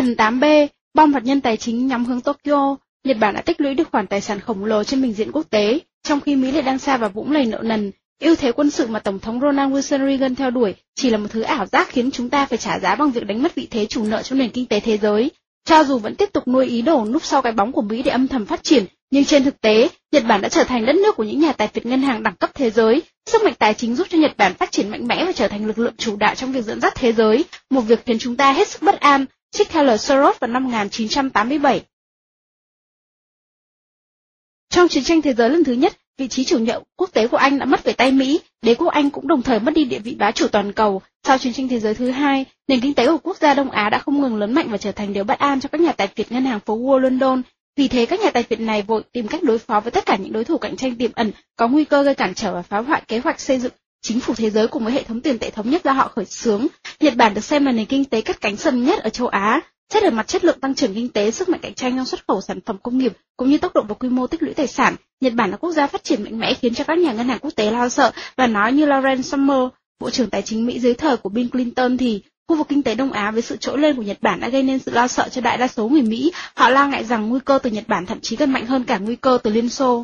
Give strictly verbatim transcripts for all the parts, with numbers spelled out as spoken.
Phần tám B, bom hạt nhân tài chính nhắm hướng Tokyo. Nhật Bản đã tích lũy được khoản tài sản khổng lồ trên bình diện quốc tế, trong khi Mỹ lại đang sa vào vũng lầy nợ nần. Ưu thế quân sự mà Tổng thống Ronald Wilson Reagan theo đuổi chỉ là một thứ ảo giác khiến chúng ta phải trả giá bằng việc đánh mất vị thế chủ nợ trong nền kinh tế thế giới. Cho dù vẫn tiếp tục nuôi ý đồ núp sau cái bóng của Mỹ để âm thầm phát triển, nhưng trên thực tế, Nhật Bản đã trở thành đất nước của những nhà tài phiệt ngân hàng đẳng cấp thế giới. Sức mạnh tài chính giúp cho Nhật Bản phát triển mạnh mẽ và trở thành lực lượng chủ đạo trong việc dẫn dắt thế giới, một việc khiến chúng ta hết sức bất an, trích theo lời Soros vào năm một nghìn chín trăm tám mươi bảy. Trong chiến tranh thế giới lần thứ nhất, vị trí chủ nhậm quốc tế của Anh đã mất về tay Mỹ, đế quốc Anh cũng đồng thời mất đi địa vị bá chủ toàn cầu. Sau chiến tranh thế giới thứ hai, nền kinh tế của quốc gia Đông Á đã không ngừng lớn mạnh và trở thành điều bất an cho các nhà tài phiệt ngân hàng phố Wall London. Vì thế các nhà tài phiệt này vội tìm cách đối phó với tất cả những đối thủ cạnh tranh tiềm ẩn, có nguy cơ gây cản trở và phá hoại kế hoạch xây dựng chính phủ thế giới cùng với hệ thống tiền tệ thống nhất do họ khởi xướng. Nhật Bản được xem là nền kinh tế cất cánh sầm nhất ở châu Á. Xét ở mặt chất lượng tăng trưởng kinh tế, sức mạnh cạnh tranh trong xuất khẩu sản phẩm công nghiệp cũng như tốc độ và quy mô tích lũy tài sản, Nhật Bản là quốc gia phát triển mạnh mẽ khiến cho các nhà ngân hàng quốc tế lo sợ, và nói như Lawrence Summers, Bộ trưởng Tài chính Mỹ dưới thời của Bill Clinton thì khu vực kinh tế Đông Á với sự trỗi lên của Nhật Bản đã gây nên sự lo sợ cho đại đa số người Mỹ. Họ lo ngại rằng nguy cơ từ Nhật Bản thậm chí còn mạnh hơn cả nguy cơ từ Liên Xô.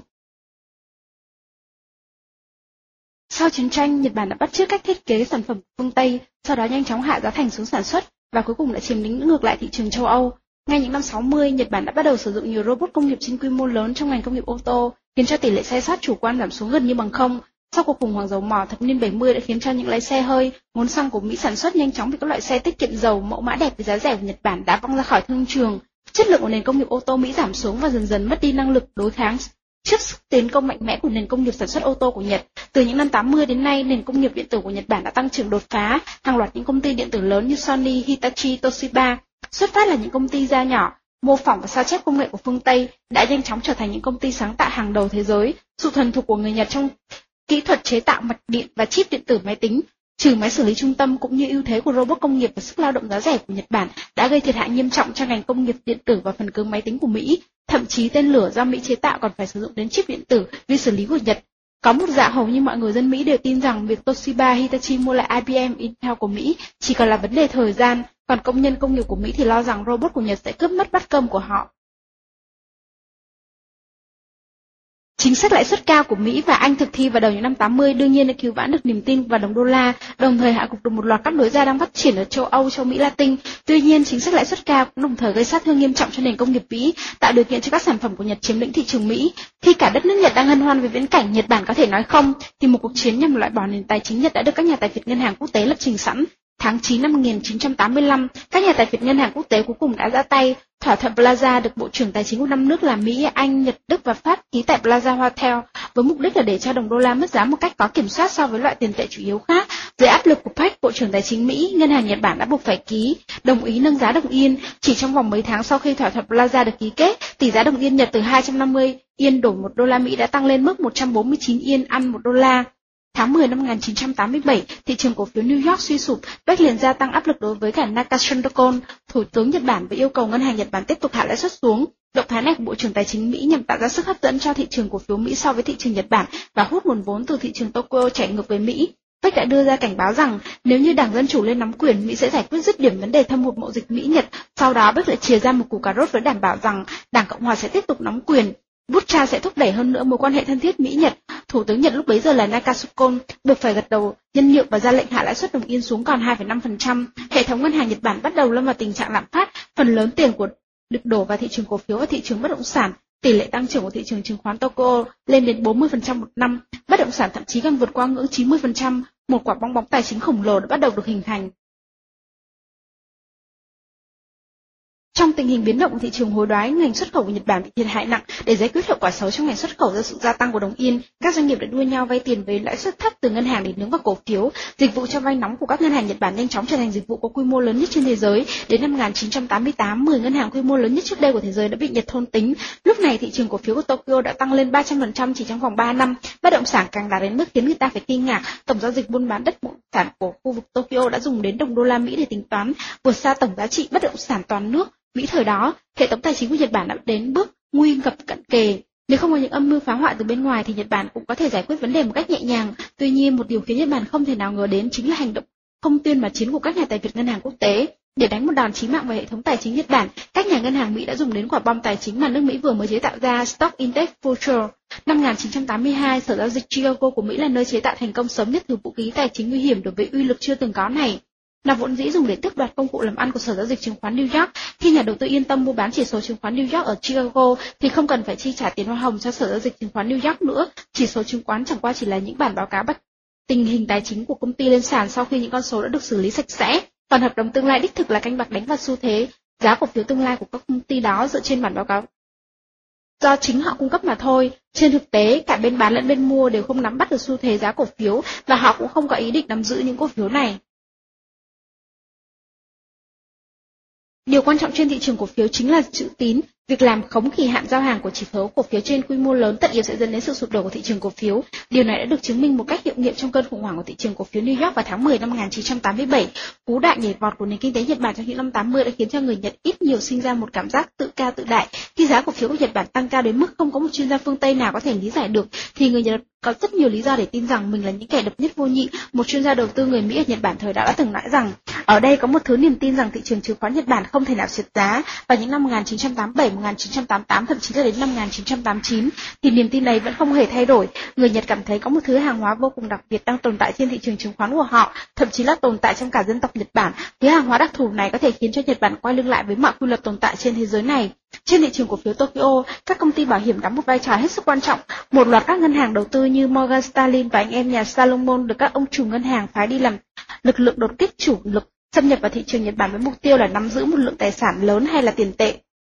Sau chiến tranh, Nhật Bản đã bắt chước cách thiết kế sản phẩm của phương Tây, sau đó nhanh chóng hạ giá thành xuống sản xuất và cuối cùng đã chiếm lĩnh ngược lại thị trường châu Âu. Ngay những năm sáu mươi, Nhật Bản đã bắt đầu sử dụng nhiều robot công nghiệp trên quy mô lớn trong ngành công nghiệp ô tô, khiến cho tỷ lệ sai sót chủ quan giảm xuống gần như bằng không. Sau cuộc khủng hoảng dầu mỏ thập niên bảy mươi đã khiến cho những lái xe hơi, ngốn xăng của Mỹ sản xuất nhanh chóng bị các loại xe tiết kiệm dầu mẫu mã đẹp với giá rẻ của Nhật Bản đã văng ra khỏi thương trường. Chất lượng của nền công nghiệp ô tô Mỹ giảm xuống và dần dần mất đi năng lực đối kháng trước sức tiến công mạnh mẽ của nền công nghiệp sản xuất ô tô của Nhật. Từ những năm tám mươi đến nay, nền công nghiệp điện tử của Nhật Bản đã tăng trưởng đột phá. Hàng loạt những công ty điện tử lớn như Sony, Hitachi, Toshiba, xuất phát là những công ty gia nhỏ, mô phỏng và sao chép công nghệ của phương Tây, đã nhanh chóng trở thành những công ty sáng tạo hàng đầu thế giới. Sự thuần thục của người Nhật trong kỹ thuật chế tạo mạch điện và chip điện tử máy tính, trừ máy xử lý trung tâm cũng như ưu thế của robot công nghiệp và sức lao động giá rẻ của Nhật Bản đã gây thiệt hại nghiêm trọng cho ngành công nghiệp điện tử và phần cứng máy tính của Mỹ. Thậm chí tên lửa do Mỹ chế tạo còn phải sử dụng đến chip điện tử vi xử lý của Nhật. Có một dạ hầu như mọi người dân Mỹ đều tin rằng việc Toshiba Hitachi mua lại I B M Intel của Mỹ chỉ còn là vấn đề thời gian, còn công nhân công nghiệp của Mỹ thì lo rằng robot của Nhật sẽ cướp mất bát cơm của họ. Chính sách lãi suất cao của Mỹ và Anh thực thi vào đầu những năm tám mươi đương nhiên đã cứu vãn được niềm tin vào đồng đô la, đồng thời hạ gục được một loạt các đối gia đang phát triển ở châu Âu, châu Mỹ Latin. Tuy nhiên, chính sách lãi suất cao cũng đồng thời gây sát thương nghiêm trọng cho nền công nghiệp Mỹ, tạo điều kiện cho các sản phẩm của Nhật chiếm lĩnh thị trường Mỹ. Khi cả đất nước Nhật đang hân hoan với viễn cảnh Nhật Bản có thể nói không, thì một cuộc chiến nhằm loại bỏ nền tài chính Nhật đã được các nhà tài phiệt ngân hàng quốc tế lập trình sẵn. Tháng chín năm một nghìn chín trăm tám mươi lăm, các nhà tài phiệt ngân hàng quốc tế cuối cùng đã ra tay. Thỏa thuận Plaza được Bộ trưởng Tài chính của năm nước là Mỹ, Anh, Nhật, Đức và Pháp ký tại Plaza Hotel, với mục đích là để cho đồng đô la mất giá một cách có kiểm soát so với loại tiền tệ chủ yếu khác. Dưới áp lực của Pac, Bộ trưởng Tài chính Mỹ, ngân hàng Nhật Bản đã buộc phải ký đồng ý nâng giá đồng yên. Chỉ trong vòng mấy tháng sau khi thỏa thuận Plaza được ký kết, tỷ giá đồng yên Nhật từ hai trăm năm mươi yên đổi một đô la Mỹ đã tăng lên mức một trăm bốn mươi chín yên ăn một đô la. Tháng mười năm một nghìn chín trăm tám mươi bảy, thị trường cổ phiếu New York suy sụp, Pac liền gia tăng áp lực đối với cả Nakashita Kon, Thủ tướng Nhật Bản, với yêu cầu ngân hàng Nhật Bản tiếp tục hạ lãi suất xuống. Động thái này của Bộ trưởng Tài chính Mỹ nhằm tạo ra sức hấp dẫn cho thị trường cổ phiếu Mỹ so với thị trường Nhật Bản và hút nguồn vốn từ thị trường Tokyo chảy ngược về Mỹ. Pac đã đưa ra cảnh báo rằng nếu như Đảng Dân Chủ lên nắm quyền, Mỹ sẽ giải quyết dứt điểm vấn đề thâm hụt mậu dịch Mỹ-Nhật. Sau đó, Pac lại chìa ra một củ cà rốt với đảm bảo rằng Đảng Cộng Hòa sẽ tiếp tục nắm quyền. Butcha sẽ thúc đẩy hơn nữa mối quan hệ thân thiết Mỹ-Nhật. Thủ tướng Nhật lúc bấy giờ là Nakashita Kon buộc phải gật đầu nhân nhượng và ra lệnh hạ lãi suất đồng yên xuống còn hai phẩy năm phần trăm. Hệ thống ngân hàng Nhật Bản bắt đầu lâm vào tình trạng lạm phát, phần lớn tiền của được đổ vào thị trường cổ phiếu và thị trường bất động sản. Tỷ lệ tăng trưởng của thị trường chứng khoán Tokyo lên đến bốn mươi phần trăm một năm, bất động sản thậm chí còn vượt qua ngưỡng chín mươi phần trăm. Một quả bong bóng tài chính khổng lồ đã bắt đầu được hình thành. Trong tình hình biến động của thị trường hối đoái, ngành xuất khẩu của Nhật Bản bị thiệt hại nặng. Để giải quyết hậu quả xấu trong ngành xuất khẩu do sự gia tăng của đồng yên, các doanh nghiệp đã đua nhau vay tiền với lãi suất thấp từ ngân hàng để nướng vào cổ phiếu. Dịch vụ cho vay nóng của các ngân hàng Nhật Bản nhanh chóng trở thành dịch vụ có quy mô lớn nhất trên thế giới. Đến năm một nghìn chín trăm tám mươi tám, mười ngân hàng quy mô lớn nhất trước đây của thế giới đã bị Nhật thôn tính. Lúc này thị trường cổ phiếu của Tokyo đã tăng lên ba trăm phần trăm chỉ trong vòng ba năm. Bất động sản càng đạt đến mức khiến người ta phải kinh ngạc. Tổng giao dịch buôn bán đất bất động sản của khu vực Tokyo đã dùng đến đồng đô la Mỹ để tính toán, vượt xa tổng giá trị bất động sản toàn nước Mỹ thời đó. Hệ thống tài chính của Nhật Bản đã đến bước nguy ngập cận kề. Nếu không có những âm mưu phá hoại từ bên ngoài thì Nhật Bản cũng có thể giải quyết vấn đề một cách nhẹ nhàng. Tuy nhiên, một điều khiến Nhật Bản không thể nào ngờ đến chính là hành động không tuyên mà chiến của các nhà tài phiệt ngân hàng quốc tế. Để đánh một đòn chí mạng vào hệ thống tài chính Nhật Bản, các nhà ngân hàng Mỹ đã dùng đến quả bom tài chính mà nước Mỹ vừa mới chế tạo ra, Stock Index Future. Năm một nghìn chín trăm tám mươi hai, Sở giao dịch Chicago của Mỹ là nơi chế tạo thành công sớm nhất thứ vũ khí tài chính nguy hiểm đối với uy lực chưa từng có này. Nó vốn dĩ dùng để tước đoạt công cụ làm ăn của Sở giao dịch chứng khoán New York. Khi nhà đầu tư yên tâm mua bán chỉ số chứng khoán New York ở Chicago thì không cần phải chi trả tiền hoa hồng cho Sở giao dịch chứng khoán New York nữa. Chỉ số chứng khoán chẳng qua chỉ là những bản báo cáo bạch tình hình tài chính của công ty lên sàn sau khi những con số đã được xử lý sạch sẽ. Còn hợp đồng tương lai đích thực là canh bạc đánh vào xu thế giá cổ phiếu tương lai của các công ty đó dựa trên bản báo cáo do chính họ cung cấp mà thôi. Trên thực tế, cả bên bán lẫn bên mua đều không nắm bắt được xu thế giá cổ phiếu và họ cũng không có ý định nắm giữ những cổ phiếu này. Điều quan trọng trên thị trường cổ phiếu chính là chữ tín. Việc làm khống kỳ hạn giao hàng của chỉ số cổ phiếu trên quy mô lớn tất yếu sẽ dẫn đến sự sụp đổ của thị trường cổ phiếu. Điều này đã được chứng minh một cách hiệu nghiệm trong cơn khủng hoảng của thị trường cổ phiếu New York vào tháng mười năm một nghìn chín trăm tám mươi bảy. Cú đại nhảy vọt của nền kinh tế Nhật Bản trong những năm tám mươi đã khiến cho người Nhật ít nhiều sinh ra một cảm giác tự cao tự đại. Khi giá cổ phiếu của Nhật Bản tăng cao đến mức không có một chuyên gia phương Tây nào có thể lý giải được, thì người Nhật có rất nhiều lý do để tin rằng mình là những kẻ độc nhất vô nhị. Một chuyên gia đầu tư người Mỹ ở Nhật Bản thời đó đã từng nói rằng, ở đây có một thứ niềm tin rằng thị trường chứng khoán Nhật Bản không thể nào trượt giá. Vào những năm một nghìn chín trăm tám mươi bảy, một nghìn chín trăm tám mươi tám, thậm chí là đến năm một nghìn chín trăm tám mươi chín, thì niềm tin này vẫn không hề thay đổi. Người Nhật cảm thấy có một thứ hàng hóa vô cùng đặc biệt đang tồn tại trên thị trường chứng khoán của họ, thậm chí là tồn tại trong cả dân tộc Nhật Bản. Thứ hàng hóa đặc thù này có thể khiến cho Nhật Bản quay lưng lại với mọi quy luật tồn tại trên thế giới này. Trên thị trường cổ phiếu Tokyo, các công ty bảo hiểm đóng một vai trò hết sức quan trọng. Một loạt các ngân hàng đầu tư như Morgan Stanley và anh em nhà Salomon được các ông chủ ngân hàng phái đi làm lực lượng đột kích chủ lực xâm nhập vào thị trường Nhật Bản với mục tiêu là nắm giữ một lượng tài sản lớn hay là tiền tệ.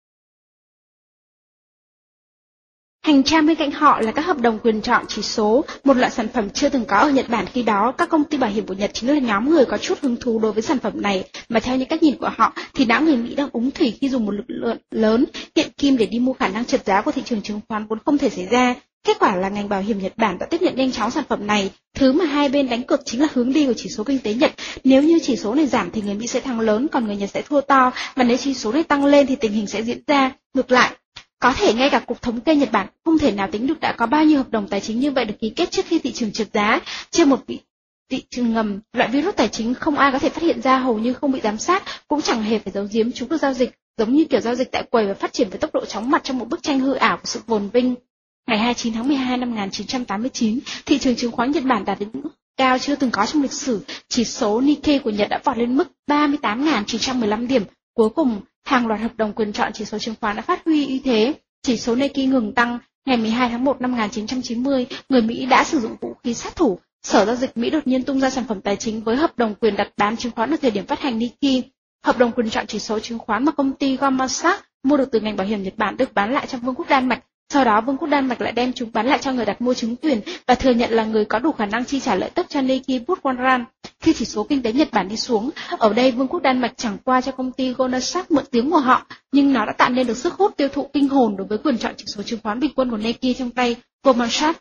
Hành trang bên cạnh họ là các hợp đồng quyền chọn chỉ số, một loại sản phẩm chưa từng có ở Nhật Bản khi đó. Các công ty bảo hiểm của Nhật chính là nhóm người có chút hứng thú đối với sản phẩm này, mà theo những cách nhìn của họ thì não người Mỹ đang úng thủy khi dùng một lực lượng lớn hiện kim để đi mua khả năng trượt giá của thị trường chứng khoán vốn không thể xảy ra. Kết quả là ngành bảo hiểm Nhật Bản đã tiếp nhận nhanh chóng sản phẩm này. Thứ mà hai bên đánh cược chính là hướng đi của chỉ số kinh tế Nhật. Nếu như chỉ số này giảm thì người Mỹ sẽ thắng lớn, còn người Nhật sẽ thua to, mà nếu chỉ số này tăng lên thì tình hình sẽ diễn ra ngược lại. Có thể ngay cả Cục Thống kê Nhật Bản không thể nào tính được đã có bao nhiêu hợp đồng tài chính như vậy được ký kết trước khi thị trường trượt giá. Trên một vị thị trường ngầm, loại virus tài chính không ai có thể phát hiện ra, hầu như không bị giám sát, cũng chẳng hề phải giấu giếm, chúng được giao dịch giống như kiểu giao dịch tại quầy và phát triển với tốc độ chóng mặt trong một bức tranh hư ảo của sự phồn vinh. Ngày hai mươi chín tháng mười hai năm một nghìn chín trăm tám mươi chín, thị trường chứng khoán Nhật Bản đạt đến mức cao chưa từng có trong lịch sử. Chỉ số Nikkei của Nhật đã vọt lên mức ba mươi tám nghìn chín trăm mười lăm điểm. Cuối cùng, hàng loạt hợp đồng quyền chọn chỉ số chứng khoán đã phát huy ưu thế. Chỉ số Nikkei ngừng tăng. Ngày mười hai tháng một năm một nghìn chín trăm chín mươi, người Mỹ đã sử dụng vũ khí sát thủ. Sở giao dịch Mỹ đột nhiên tung ra sản phẩm tài chính với hợp đồng quyền đặt bán chứng khoán ở thời điểm phát hành Nikkei. Hợp đồng quyền chọn chỉ số chứng khoán mà công ty Goldman Sachs mua được từ ngành bảo hiểm Nhật Bản được bán lại trong Vương quốc Đan Mạch. Sau đó, Vương quốc Đan Mạch lại đem chúng bán lại cho người đặt mua chứng quyền và thừa nhận là người có đủ khả năng chi trả lợi tức cho Nikkei Butwaran. Khi chỉ số kinh tế Nhật Bản đi xuống, ở đây Vương quốc Đan Mạch chẳng qua cho công ty Goldman Sachs mượn tiếng của họ, nhưng nó đã tạo nên được sức hút tiêu thụ kinh hồn đối với quyền chọn chỉ số chứng khoán bình quân của Nikkei trong tay Goldman Sachs.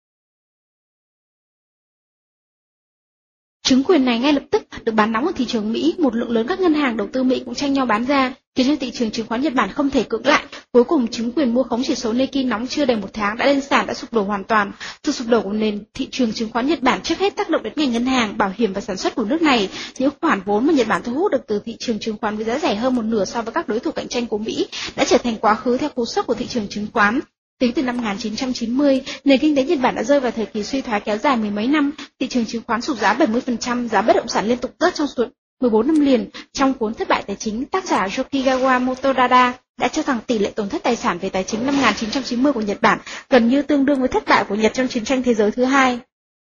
Chứng quyền này ngay lập tức được bán nóng ở thị trường Mỹ, một lượng lớn các ngân hàng đầu tư Mỹ cũng tranh nhau bán ra, khiến cho thị trường chứng khoán Nhật Bản không thể cưỡng lại. Cuối cùng, chứng quyền mua khống chỉ số Nikkei nóng chưa đầy một tháng đã lên sàn đã sụp đổ hoàn toàn. Sự sụp đổ của nền thị trường chứng khoán Nhật Bản trước hết tác động đến ngành ngân hàng, bảo hiểm và sản xuất của nước này. Những khoản vốn mà Nhật Bản thu hút được từ thị trường chứng khoán với giá rẻ hơn một nửa so với các đối thủ cạnh tranh của Mỹ đã trở thành quá khứ theo cú sốc của thị trường chứng khoán. Tính từ năm một nghìn chín trăm chín mươi, nền kinh tế Nhật Bản đã rơi vào thời kỳ suy thoái kéo dài mười mấy năm, thị trường chứng khoán sụt giá bảy mươi phần trăm, giá bất động sản liên tục rớt trong suốt mười bốn năm liền. Trong cuốn Thất bại tài chính, tác giả Yokigawa Motohara đã cho rằng tỷ lệ tổn thất tài sản về tài chính năm một nghìn chín trăm chín mươi của Nhật Bản gần như tương đương với thất bại của Nhật trong chiến tranh thế giới thứ hai.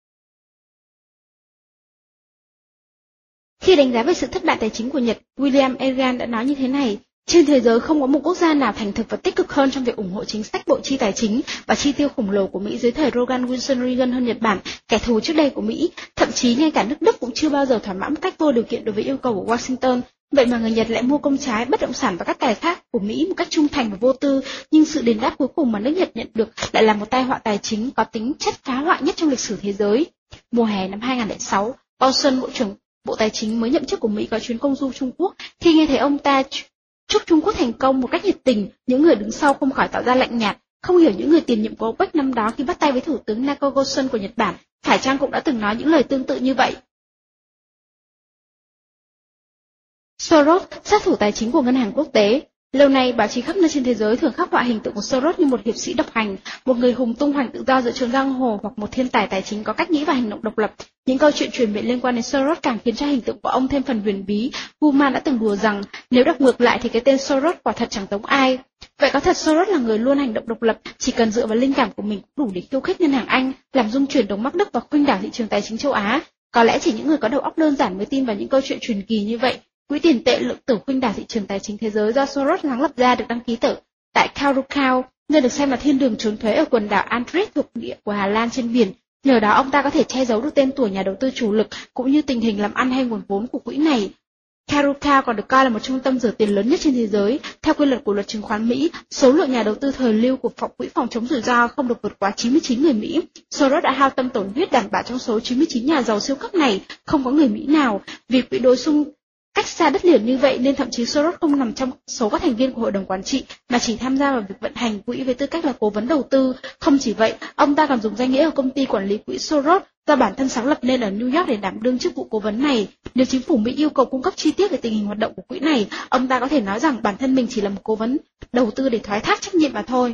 Khi đánh giá về sự thất bại tài chính của Nhật, William Egan đã nói như thế này: trên thế giới không có một quốc gia nào thành thực và tích cực hơn trong việc ủng hộ chính sách bộ chi tài chính và chi tiêu khổng lồ của Mỹ dưới thời Ronald Wilson Reagan hơn Nhật Bản, kẻ thù trước đây của Mỹ. Thậm chí ngay cả nước Đức cũng chưa bao giờ thỏa mãn một cách vô điều kiện đối với yêu cầu của Washington. Vậy mà người Nhật lại mua công trái, bất động sản và các tài khác của Mỹ một cách trung thành và vô tư, nhưng sự đền đáp cuối cùng mà nước Nhật nhận được lại là một tai họa tài chính có tính chất phá hoại nhất trong lịch sử thế giới. Mùa hè năm hai nghìn không trăm lẻ sáu, Paulson, Bộ trưởng Bộ Tài chính mới nhậm chức của Mỹ có chuyến công du Trung Quốc. Khi nghe thấy ông ta chúc Trung Quốc thành công một cách nhiệt tình, những người đứng sau không khỏi tỏ ra lạnh nhạt. Không hiểu những người tiền nhiệm của OPEC năm đó khi bắt tay với Thủ tướng Nakagoson của Nhật Bản, phải chăng cũng đã từng nói những lời tương tự như vậy. Soros, sát thủ tài chính của ngân hàng quốc tế. Lâu nay, báo chí khắp nơi trên thế giới thường khắc họa hình tượng của Soros như một hiệp sĩ độc hành, một người hùng tung hoành tự do giữa chốn giang hồ hoặc một thiên tài tài chính có cách nghĩ và hành động độc lập. Những câu chuyện truyền miệng liên quan đến Soros càng khiến cho hình tượng của ông thêm phần huyền bí. Woolman đã từng đùa rằng nếu đọc ngược lại thì cái tên Soros quả thật chẳng giống ai. Vậy có thật Soros là người luôn hành động độc lập, chỉ cần dựa vào linh cảm của mình cũng đủ để khiêu khích ngân hàng Anh, làm rung chuyển đồng Bắc Đức và khuynh đảo thị trường tài chính châu Á? Có lẽ chỉ những người có đầu óc đơn giản mới tin vào những câu chuyện truyền kỳ như vậy. Quỹ tiền tệ lượng tử khuynh đảo thị trường tài chính thế giới do Soros sáng lập ra được đăng ký tử tại Curaçao, nơi được xem là thiên đường trốn thuế ở quần đảo Andres thuộc địa của Hà Lan trên biển. Nhờ đó ông ta có thể che giấu được tên tuổi nhà đầu tư chủ lực cũng như tình hình làm ăn hay nguồn vốn của quỹ này. Curaçao còn được coi là một trung tâm rửa tiền lớn nhất trên thế giới. Theo quy luật của luật chứng khoán Mỹ, số lượng nhà đầu tư thời lưu của phòng quỹ phòng chống rủi ro không được vượt quá chín mươi chín người Mỹ. Soros đã hao tâm tổn huyết đảm bảo trong số chín mươi chín nhà giàu siêu cấp này không có người Mỹ nào. Vì quỹ đối xung cách xa đất liền như vậy nên thậm chí Soros không nằm trong số các thành viên của hội đồng quản trị mà chỉ tham gia vào việc vận hành quỹ với tư cách là cố vấn đầu tư. Không chỉ vậy, ông ta còn dùng danh nghĩa của công ty quản lý quỹ Soros do bản thân sáng lập nên ở New York để đảm đương chức vụ cố vấn này. Nếu chính phủ Mỹ yêu cầu cung cấp chi tiết về tình hình hoạt động của quỹ này, ông ta có thể nói rằng bản thân mình chỉ là một cố vấn đầu tư để thoái thác trách nhiệm mà thôi.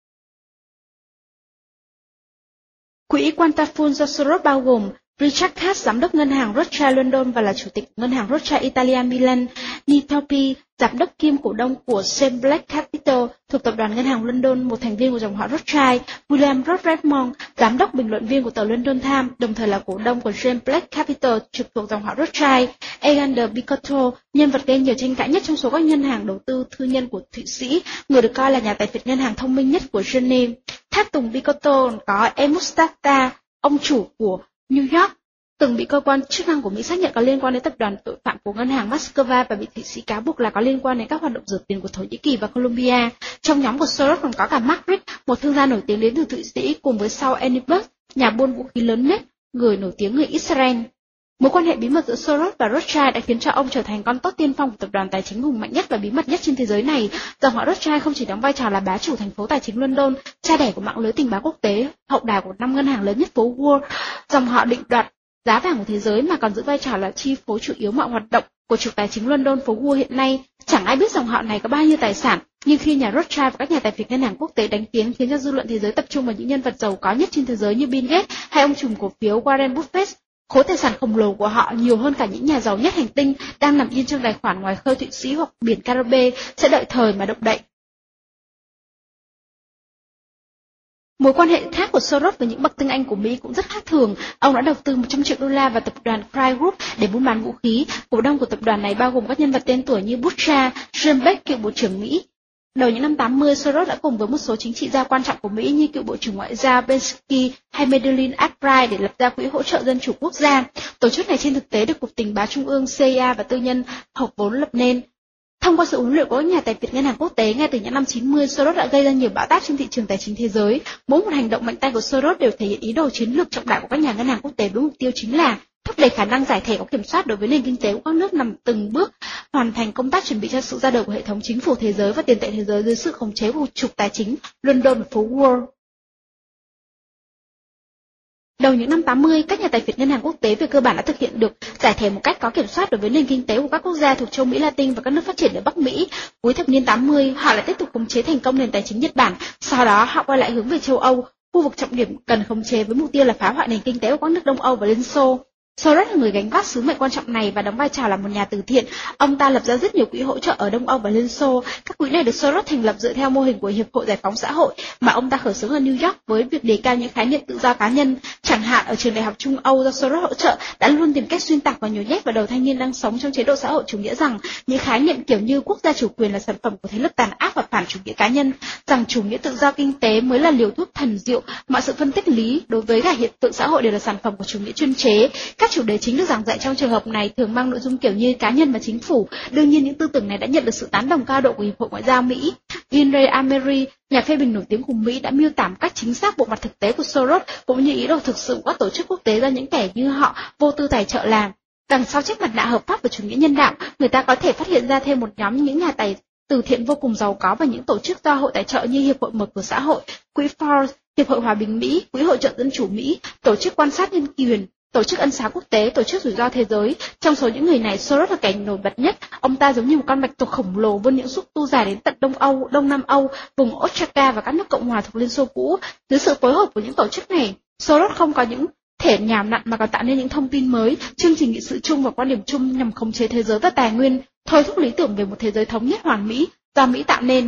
Quỹ Quantafull do Soros bao gồm Richard Katz, giám đốc ngân hàng Rothschild London và là chủ tịch ngân hàng Rothschild Italia Milan, Neil Topi, giám đốc kiêm cổ đông của Semblek Capital thuộc tập đoàn ngân hàng London, một thành viên của dòng họ Rothschild, William Roth Redmond, giám đốc bình luận viên của tờ London Times, đồng thời là cổ đông của Semblek Capital trực thuộc dòng họ Rothschild, Egander Bicotto, nhân vật gây nhiều tranh cãi nhất trong số các ngân hàng đầu tư thư nhân của Thụy Sĩ, người được coi là nhà tài phiệt ngân hàng thông minh nhất của Geneva. Tháp tùng Bicotto có Emustata, ông chủ của New York, từng bị cơ quan chức năng của Mỹ xác nhận có liên quan đến tập đoàn tội phạm của ngân hàng Moscow và bị Thụy Sĩ cáo buộc là có liên quan đến các hoạt động rửa tiền của Thổ Nhĩ Kỳ và Colombia. Trong nhóm của Soros còn có cả Mark Rick, một thương gia nổi tiếng đến từ Thụy Sĩ, cùng với Saul Einiberg, nhà buôn vũ khí lớn nhất, người nổi tiếng người Israel. Mối quan hệ bí mật giữa Soros và Rothschild đã khiến cho ông trở thành con tốt tiên phong của tập đoàn tài chính hùng mạnh nhất và bí mật nhất trên thế giới này. Dòng họ Rothschild không chỉ đóng vai trò là bá chủ thành phố tài chính London, cha đẻ của mạng lưới tình báo quốc tế, hậu đài của năm ngân hàng lớn nhất phố Wall, dòng họ định đoạt giá vàng của thế giới, mà còn giữ vai trò là chi phối chủ yếu mọi hoạt động của trục tài chính London phố Wall hiện nay. Chẳng ai biết dòng họ này có bao nhiêu tài sản, nhưng khi nhà Rothschild và các nhà tài phiệt ngân hàng quốc tế đánh tiếng khiến cho dư luận thế giới tập trung vào những nhân vật giàu có nhất trên thế giới như Bill Gates hay ông trùm cổ phiếu Warren Buffett. Khối tài sản khổng lồ của họ nhiều hơn cả những nhà giàu nhất hành tinh đang nằm yên trong tài khoản ngoài khơi Thụy Sĩ hoặc biển Caribe, sẽ đợi thời mà động đậy. Mối quan hệ khác của Soros với những bậc tinh anh của Mỹ cũng rất khác thường. Ông đã đầu tư một trăm triệu đô la vào tập đoàn Cry Group để buôn bán vũ khí. Cổ đông của tập đoàn này bao gồm các nhân vật tên tuổi như Butcha, James Beck, cựu bộ trưởng Mỹ. Đầu những năm tám mươi, Soros đã cùng với một số chính trị gia quan trọng của Mỹ như cựu bộ trưởng ngoại giao Bensky hay Madeleine Albright để lập ra Quỹ hỗ trợ dân chủ quốc gia. Tổ chức này trên thực tế được Cục Tình báo Trung ương C I A và tư nhân hợp vốn lập nên. Thông qua sự huấn luyện của các nhà tài phiệt ngân hàng quốc tế ngay từ những năm chín mươi, Soros đã gây ra nhiều bão táp trên thị trường tài chính thế giới. Mỗi một hành động mạnh tay của Soros đều thể hiện ý đồ chiến lược trọng đại của các nhà ngân hàng quốc tế với mục tiêu chính là thúc đẩy khả năng giải thể có kiểm soát đối với nền kinh tế của các nước, nằm từng bước hoàn thành công tác chuẩn bị cho sự ra đời của hệ thống chính phủ thế giới và tiền tệ thế giới dưới sự khống chế của trục tài chính London và phố Wall. Đầu những năm tám mươi, các nhà tài phiệt ngân hàng quốc tế về cơ bản đã thực hiện được giải thể một cách có kiểm soát đối với nền kinh tế của các quốc gia thuộc châu Mỹ Latin và các nước phát triển ở Bắc Mỹ. Cuối thập niên tám mươi, họ lại tiếp tục khống chế thành công nền tài chính Nhật Bản, sau đó họ quay lại hướng về châu Âu, khu vực trọng điểm cần khống chế với mục tiêu là phá hoại nền kinh tế của các nước Đông Âu và Liên Xô. Soros là người gánh vác sứ mệnh quan trọng này và đóng vai trò là một nhà từ thiện. Ông ta lập ra rất nhiều quỹ hỗ trợ ở Đông Âu và Liên Xô. Các quỹ này được Soros thành lập dựa theo mô hình của Hiệp hội Giải phóng xã hội mà ông ta khởi xướng ở New York với việc đề cao những khái niệm tự do cá nhân. Chẳng hạn ở trường đại học Trung Âu do Soros hỗ trợ đã luôn tìm cách xuyên tạc và nhồi nhét vào đầu thanh niên đang sống trong chế độ xã hội chủ nghĩa rằng những khái niệm kiểu như quốc gia chủ quyền là sản phẩm của thế lực tàn ác và phản chủ nghĩa cá nhân, rằng chủ nghĩa tự do kinh tế mới là liều thuốc thần diệu, mọi sự phân tích lý đối với cả hiện tượng xã hội đều là sản phẩm của chủ nghĩa chuyên chế. Các chủ đề chính được giảng dạy trong trường hợp này thường mang nội dung kiểu như cá nhân và chính phủ. Đương nhiên những tư tưởng này đã nhận được sự tán đồng cao độ của Hiệp hội Ngoại giao Mỹ. Vinray Ameri, nhà phê bình nổi tiếng của Mỹ, đã miêu tả một cách chính xác bộ mặt thực tế của Soros cũng như ý đồ thực sự của các tổ chức quốc tế do những kẻ như họ vô tư tài trợ làm. Đằng sau chiếc mặt nạ hợp pháp và chủ nghĩa nhân đạo, người ta có thể phát hiện ra thêm một nhóm những nhà tài từ thiện vô cùng giàu có và những tổ chức do hội tài trợ như Hiệp hội Mở cửa xã hội, Quỹ Ford, Hiệp hội Hòa bình Mỹ, Quỹ hỗ trợ dân chủ Mỹ, Tổ chức quan sát nhân quyền, Tổ chức Ân xá Quốc tế, Tổ chức Rủi ro Thế giới. Trong số những người này, Soros là kẻ nổi bật nhất. Ông ta giống như một con bạch tuộc khổng lồ vươn những xúc tu dài đến tận Đông Âu, Đông Nam Âu, vùng Ostraka và các nước Cộng hòa thuộc Liên Xô cũ. Dưới sự phối hợp của những tổ chức này, Soros không có những thể nhào nặn mà còn tạo nên những thông tin mới, chương trình nghị sự chung và quan điểm chung nhằm khống chế thế giới và tài nguyên, thôi thúc lý tưởng về một thế giới thống nhất hoàn mỹ do Mỹ tạo nên.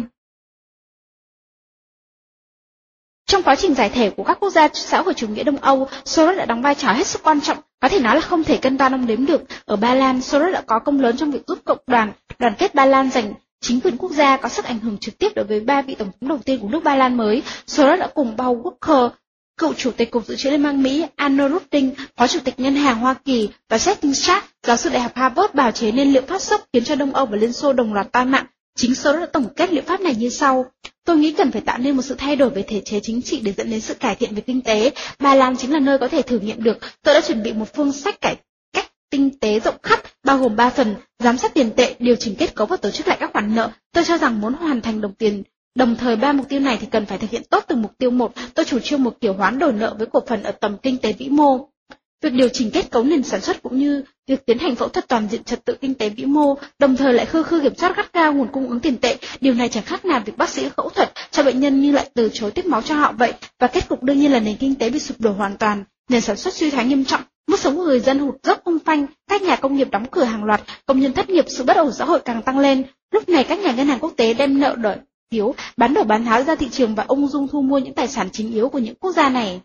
Trong quá trình giải thể của các quốc gia xã hội chủ nghĩa Đông Âu, Soros đã đóng vai trò hết sức quan trọng, có thể nói là không thể cân đo đong đếm được. Ở Ba Lan, Soros đã có công lớn trong việc giúp cộng đoàn đoàn kết Ba Lan giành chính quyền quốc gia, có sức ảnh hưởng trực tiếp đối với ba vị tổng thống đầu tiên của nước Ba Lan mới. Soros đã cùng Paul Volcker, cựu chủ tịch Cục Dự trữ Liên bang Mỹ, Arnold Rudin, phó chủ tịch Ngân hàng Hoa Kỳ, và Justin Sharp, giáo sư đại học Harvard, bào chế nên liệu pháp sốc khiến cho Đông Âu và Liên Xô đồng loạt tai nạn. Chính Soros đã tổng kết liệu pháp này như sau: tôi nghĩ cần phải tạo nên một sự thay đổi về thể chế chính trị để dẫn đến sự cải thiện về kinh tế. Ba Lan chính là nơi có thể thử nghiệm được. Tôi đã chuẩn bị một phương sách cải cách kinh tế rộng khắp, bao gồm ba phần: giám sát tiền tệ, điều chỉnh kết cấu và tổ chức lại các khoản nợ. Tôi cho rằng muốn hoàn thành đồng tiền Đồng thời ba mục tiêu này thì cần phải thực hiện tốt từng mục tiêu một. Tôi chủ trương một kiểu hoán đổi nợ với cổ phần ở tầm kinh tế vĩ mô. Việc điều chỉnh kết cấu nền sản xuất cũng như việc tiến hành phẫu thuật toàn diện trật tự kinh tế vĩ mô, đồng thời lại khư khư kiểm soát gắt gao nguồn cung ứng tiền tệ. Điều này chẳng khác nào việc bác sĩ phẫu thuật cho bệnh nhân nhưng lại từ chối tiếp máu cho họ vậy. Và kết cục đương nhiên là nền kinh tế bị sụp đổ hoàn toàn, nền sản xuất suy thoái nghiêm trọng, mức sống của người dân hụt dốc không phanh, các nhà công nghiệp đóng cửa hàng loạt, công nhân thất nghiệp, sự bất ổn xã hội càng tăng lên. Lúc này các nhà ngân hàng quốc tế đem nợ đòi phiếu, bán đổ bán tháo ra thị trường và ung dung thu mua những tài sản chính yếu của những quốc gia này.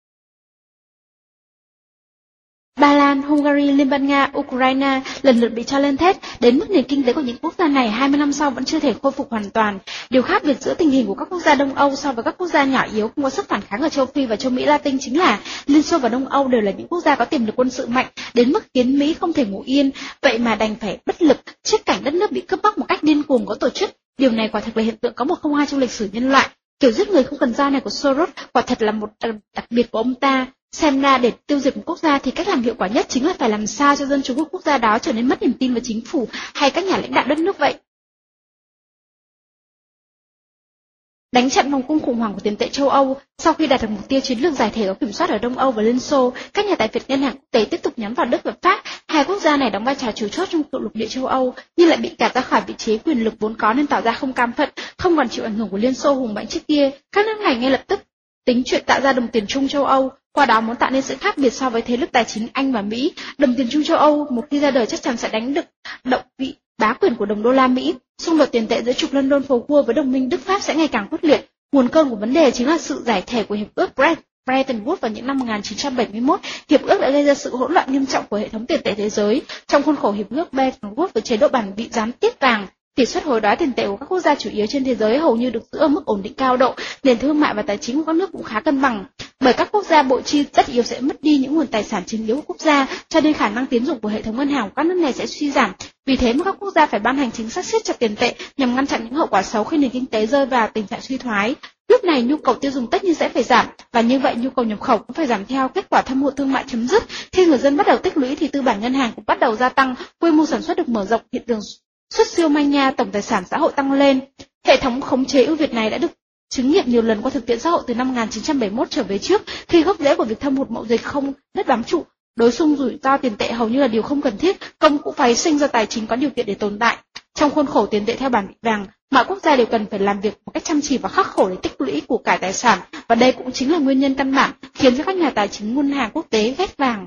Ba Lan, Hungary, Liên bang Nga, Ukraine lần lượt bị cho lên thét, đến mức nền kinh tế của những quốc gia này hai mươi năm sau vẫn chưa thể khôi phục hoàn toàn. Điều khác biệt giữa tình hình của các quốc gia Đông Âu so với các quốc gia nhỏ yếu không có sức phản kháng ở châu Phi và châu Mỹ Latin chính là Liên Xô và Đông Âu đều là những quốc gia có tiềm lực quân sự mạnh, đến mức khiến Mỹ không thể ngủ yên, vậy mà đành phải bất lực trước cảnh đất nước bị cướp bóc một cách điên cuồng có tổ chức. Điều này quả thực là hiện tượng có một không hai trong lịch sử nhân loại. Kiểu giết người không cần dao này của Soros quả thật là một đặc, đặc biệt của ông ta. Xem ra để tiêu diệt một quốc gia thì cách làm hiệu quả nhất chính là phải làm sao cho dân chúng của quốc gia đó trở nên mất niềm tin vào chính phủ hay các nhà lãnh đạo đất nước vậy. Đánh chặn vòng cung khủng hoảng của tiền tệ châu Âu. Sau khi đạt được mục tiêu chiến lược giải thể có kiểm soát ở Đông Âu và Liên Xô, các nhà tài phiệt ngân hàng quốc tế tiếp tục nhắm vào Đức và Pháp. Hai quốc gia này đóng vai trò chủ chốt trong cựu lục địa châu Âu, nhưng lại bị gạt ra khỏi vị trí quyền lực vốn có nên tỏ ra không cam phận, không còn chịu ảnh hưởng của Liên Xô hùng mạnh trước kia. Các nước này ngay lập tức tính chuyện tạo ra đồng tiền chung châu Âu, qua đó muốn tạo nên sự khác biệt so với thế lực tài chính Anh và Mỹ. Đồng tiền chung châu Âu một khi ra đời chắc chắn sẽ đánh được động vị bá quyền của đồng đô la Mỹ. Xung đột tiền tệ giữa trục London phố Wall với đồng minh Đức Pháp sẽ ngày càng quyết liệt. Nguồn cơn của vấn đề chính là sự giải thể của hiệp ước Bretton Woods vào những năm một nghìn chín trăm bảy mươi mốt. Hiệp ước đã gây ra sự hỗn loạn nghiêm trọng của hệ thống tiền tệ thế giới. Trong khuôn khổ hiệp ước Bretton Woods với chế độ bản vị gián tiếp vàng, tỷ suất hối đoái tiền tệ của các quốc gia chủ yếu trên thế giới hầu như được giữ ở mức ổn định cao độ, nền thương mại và tài chính của các nước cũng khá cân bằng. Bởi các quốc gia bộ chi tất yếu sẽ mất đi những nguồn tài sản chính yếu của quốc gia, cho nên khả năng tín dụng của hệ thống ngân hàng của các nước này sẽ suy giảm. Vì thế mà các quốc gia phải ban hành chính sách siết chặt tiền tệ nhằm ngăn chặn những hậu quả xấu khi nền kinh tế rơi vào tình trạng suy thoái. Lúc này nhu cầu tiêu dùng tất nhiên sẽ phải giảm, và như vậy nhu cầu nhập khẩu cũng phải giảm theo. Kết quả thâm hụt thương mại chấm dứt. Khi người dân bắt đầu tích lũy thì tư bản ngân hàng cũng bắt đầu gia tăng, quy mô sản xuất được mở rộng, hiện tượng xuất siêu manh nha, tổng tài sản xã hội tăng lên. Hệ thống khống chế ưu việt này đã được chứng nghiệm nhiều lần qua thực tiễn xã hội từ năm một nghìn chín trăm bảy mươi mốt trở về trước, khi gốc rễ của việc thâm hụt mậu dịch không đất bám trụ, đối xung rủi ro tiền tệ hầu như là điều không cần thiết, công cụ phái sinh do tài chính có điều kiện để tồn tại. Trong khuôn khổ tiền tệ theo bản vị vàng, mọi quốc gia đều cần phải làm việc một cách chăm chỉ và khắc khổ để tích lũy của cải tài sản, và đây cũng chính là nguyên nhân căn bản khiến cho các nhà tài chính ngân hàng quốc tế ghét vàng.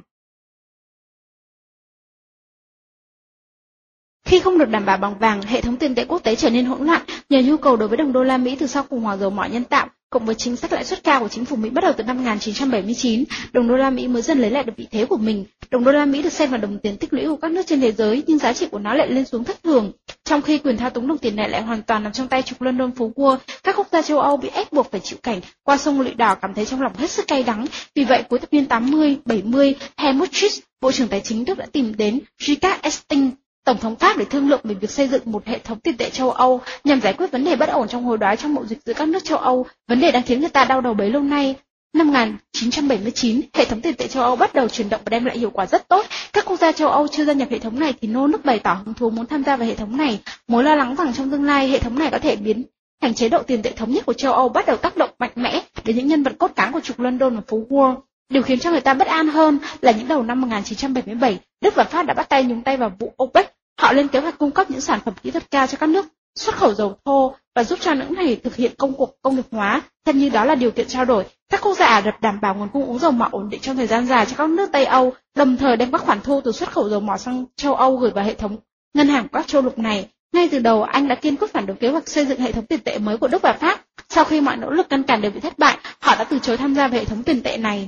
Khi không được đảm bảo bằng vàng, hệ thống tiền tệ quốc tế trở nên hỗn loạn nhờ nhu cầu đối với đồng đô la Mỹ từ sau khủng hoảng dầu mỏ nhân tạo, cộng với chính sách lãi suất cao của chính phủ Mỹ bắt đầu từ năm một nghìn chín trăm bảy mươi chín, đồng đô la Mỹ mới dần lấy lại được vị thế của mình. Đồng đô la Mỹ được xem là đồng tiền tích lũy của các nước trên thế giới, nhưng giá trị của nó lại lên xuống thất thường. Trong khi quyền thao túng đồng tiền này lại hoàn toàn nằm trong tay trục London phố Wall, các quốc gia châu Âu bị ép buộc phải chịu cảnh qua sông lụy đỏ cảm thấy trong lòng hết sức cay đắng. Vì vậy, cuối thập niên tám mươi, bảy mươi, Helmut Schmidt, Bộ trưởng Tài chính Đức đã tìm đến Richard Esting, Tổng thống Pháp, để thương lượng về việc xây dựng một hệ thống tiền tệ châu Âu nhằm giải quyết vấn đề bất ổn trong hối đoái trong mậu dịch giữa các nước châu Âu, vấn đề đang khiến người ta đau đầu bấy lâu nay. Năm một nghìn chín trăm bảy mươi chín, hệ thống tiền tệ châu Âu bắt đầu chuyển động và đem lại hiệu quả rất tốt. Các quốc gia châu Âu chưa gia nhập hệ thống này thì nô nức bày tỏ hứng thú muốn tham gia vào hệ thống này. Mối lo lắng rằng trong tương lai hệ thống này có thể biến thành chế độ tiền tệ thống nhất của châu Âu bắt đầu tác động mạnh mẽ đến những nhân vật cốt cán của trục London và phố Wall. Điều khiến cho người ta bất an hơn là những đầu năm một nghìn chín trăm bảy mươi bảy, Đức và Pháp đã bắt tay nhúng tay vào vụ OPEC. Họ lên kế hoạch cung cấp những sản phẩm kỹ thuật cao cho các nước xuất khẩu dầu thô và giúp cho nước này thực hiện công cuộc công nghiệp hóa, xem như đó là điều kiện trao đổi. Các quốc gia Ả Rập đảm bảo nguồn cung ứng dầu mỏ ổn định trong thời gian dài cho các nước Tây Âu, đồng thời đem các khoản thu từ xuất khẩu dầu mỏ sang châu Âu gửi vào hệ thống ngân hàng của các châu lục này. Ngay từ đầu, Anh đã kiên quyết phản đối kế hoạch xây dựng hệ thống tiền tệ mới của Đức và Pháp. Sau khi mọi nỗ lực ngăn cản đều bị thất bại, họ đã từ chối tham gia vào hệ thống tiền tệ này.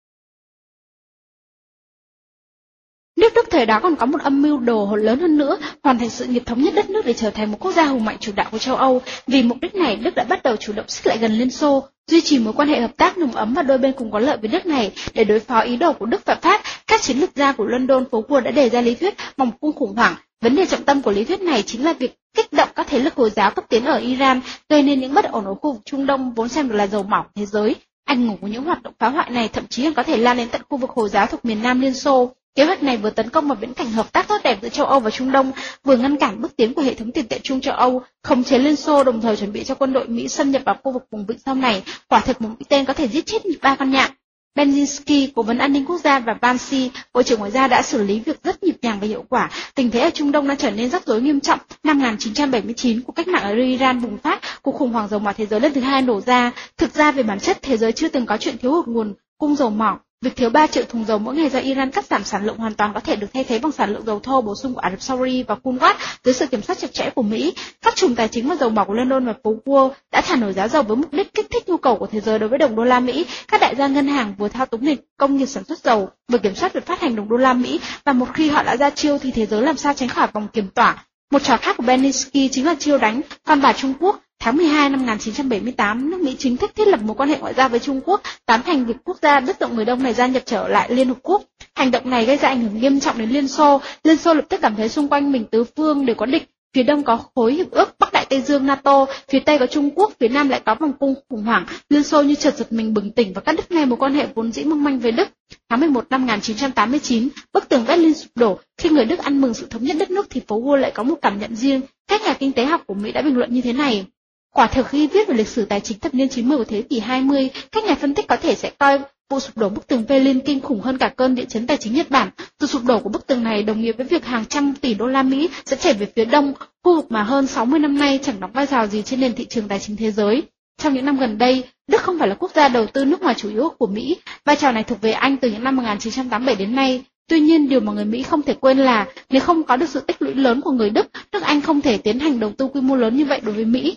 Nước Đức thời đó còn có một âm mưu đồ lớn hơn nữa, hoàn thành sự nghiệp thống nhất đất nước để trở thành một quốc gia hùng mạnh chủ đạo của châu Âu. Vì mục đích này, Đức đã bắt đầu chủ động xích lại gần Liên Xô, duy trì mối quan hệ hợp tác nồng ấm và đôi bên cùng có lợi với nước này. Để đối phó ý đồ của Đức và Pháp, các chiến lược gia của London phố vua đã đề ra lý thuyết vòng cung khủng hoảng. Vấn đề trọng tâm của lý thuyết này chính là việc kích động các thế lực Hồi giáo cấp tiến ở Iran, gây nên những bất ổn ở khu vực Trung Đông vốn xem được là dầu mỏ của thế giới. Ảnh hưởng của những hoạt động phá hoại này thậm chí còn có thể lan đến tận khu vực Hồi giáo thuộc miền Nam Liên Xô. Kế hoạch này vừa tấn công vào viễn cảnh hợp tác tốt đẹp giữa châu Âu và Trung Đông, vừa ngăn cản bước tiến của hệ thống tiền tệ chung châu Âu, khống chế Liên Xô, đồng thời chuẩn bị cho quân đội Mỹ xâm nhập vào khu vực vùng vịnh sau này. Quả thực một mũi tên có thể giết chết ba con nhạn. Benzinski, cố vấn an ninh quốc gia, và Bansi, bộ trưởng ngoại giao đã xử lý việc rất nhịp nhàng và hiệu quả. Tình thế ở Trung Đông đã trở nên rắc rối nghiêm trọng. Năm một nghìn chín trăm bảy mươi chín, cuộc cách mạng ở Iran bùng phát, cuộc khủng hoảng dầu mỏ thế giới lần thứ hai nổ ra. Thực ra về bản chất, thế giới chưa từng có chuyện thiếu hụt nguồn cung dầu mỏ. Việc thiếu ba triệu thùng dầu mỗi ngày do Iran cắt giảm sản lượng hoàn toàn có thể được thay thế bằng sản lượng dầu thô bổ sung của Ả Rập Saudi và Kuwait dưới sự kiểm soát chặt chẽ của Mỹ. Các chùm tài chính và dầu mỏ của London và phố Wall đã thả nổi giá dầu với mục đích kích thích nhu cầu của thế giới đối với đồng đô la Mỹ. Các đại gia ngân hàng vừa thao túng nền công nghiệp sản xuất dầu, vừa kiểm soát việc phát hành đồng đô la Mỹ, và một khi họ đã ra chiêu thì thế giới làm sao tránh khỏi vòng kiểm tỏa. Một trò khác của Benzinski chính là chiêu đánh con bà Trung Quốc. Tháng mười hai năm một nghìn chín trăm bảy mươi tám, nước Mỹ chính thức thiết lập mối quan hệ ngoại giao với Trung Quốc, tán thành việc quốc gia đất rộng người Đông này gia nhập trở lại Liên Hợp Quốc. Hành động này gây ra ảnh hưởng nghiêm trọng đến Liên Xô. Liên Xô lập tức cảm thấy xung quanh mình tứ phương đều có địch. Phía đông có khối hiệp ước Bắc Đại Tây Dương NATO, phía tây có Trung Quốc, phía nam lại có vòng cung khủng hoảng. Liên Xô như chợt giật mình bừng tỉnh và cắt đứt ngay mối quan hệ vốn dĩ mong manh với Đức. Tháng mười một năm một nghìn chín trăm tám mươi chín, bức tường Berlin sụp đổ. Khi người Đức ăn mừng sự thống nhất đất nước thì phố Wall lại có một cảm nhận riêng. Các nhà kinh tế học của Mỹ đã bình luận như thế này: quả thực khi viết về lịch sử tài chính thập niên chín mươi của thế kỷ hai mươi, các nhà phân tích có thể sẽ coi vụ sụp đổ bức tường Berlin kinh khủng hơn cả cơn địa chấn tài chính Nhật Bản. Sự sụp đổ của bức tường này đồng nghĩa với việc hàng trăm tỷ đô la Mỹ sẽ chảy về phía đông, khu vực mà hơn sáu mươi năm nay chẳng đóng vai trò gì trên nền thị trường tài chính thế giới. Trong những năm gần đây, Đức không phải là quốc gia đầu tư nước ngoài chủ yếu của Mỹ, vai trò này thuộc về Anh từ những năm một nghìn chín trăm tám mươi bảy đến nay. Tuy nhiên, điều mà người Mỹ không thể quên là nếu không có được sự tích lũy lớn của người Đức, nước Anh không thể tiến hành đầu tư quy mô lớn như vậy đối với Mỹ.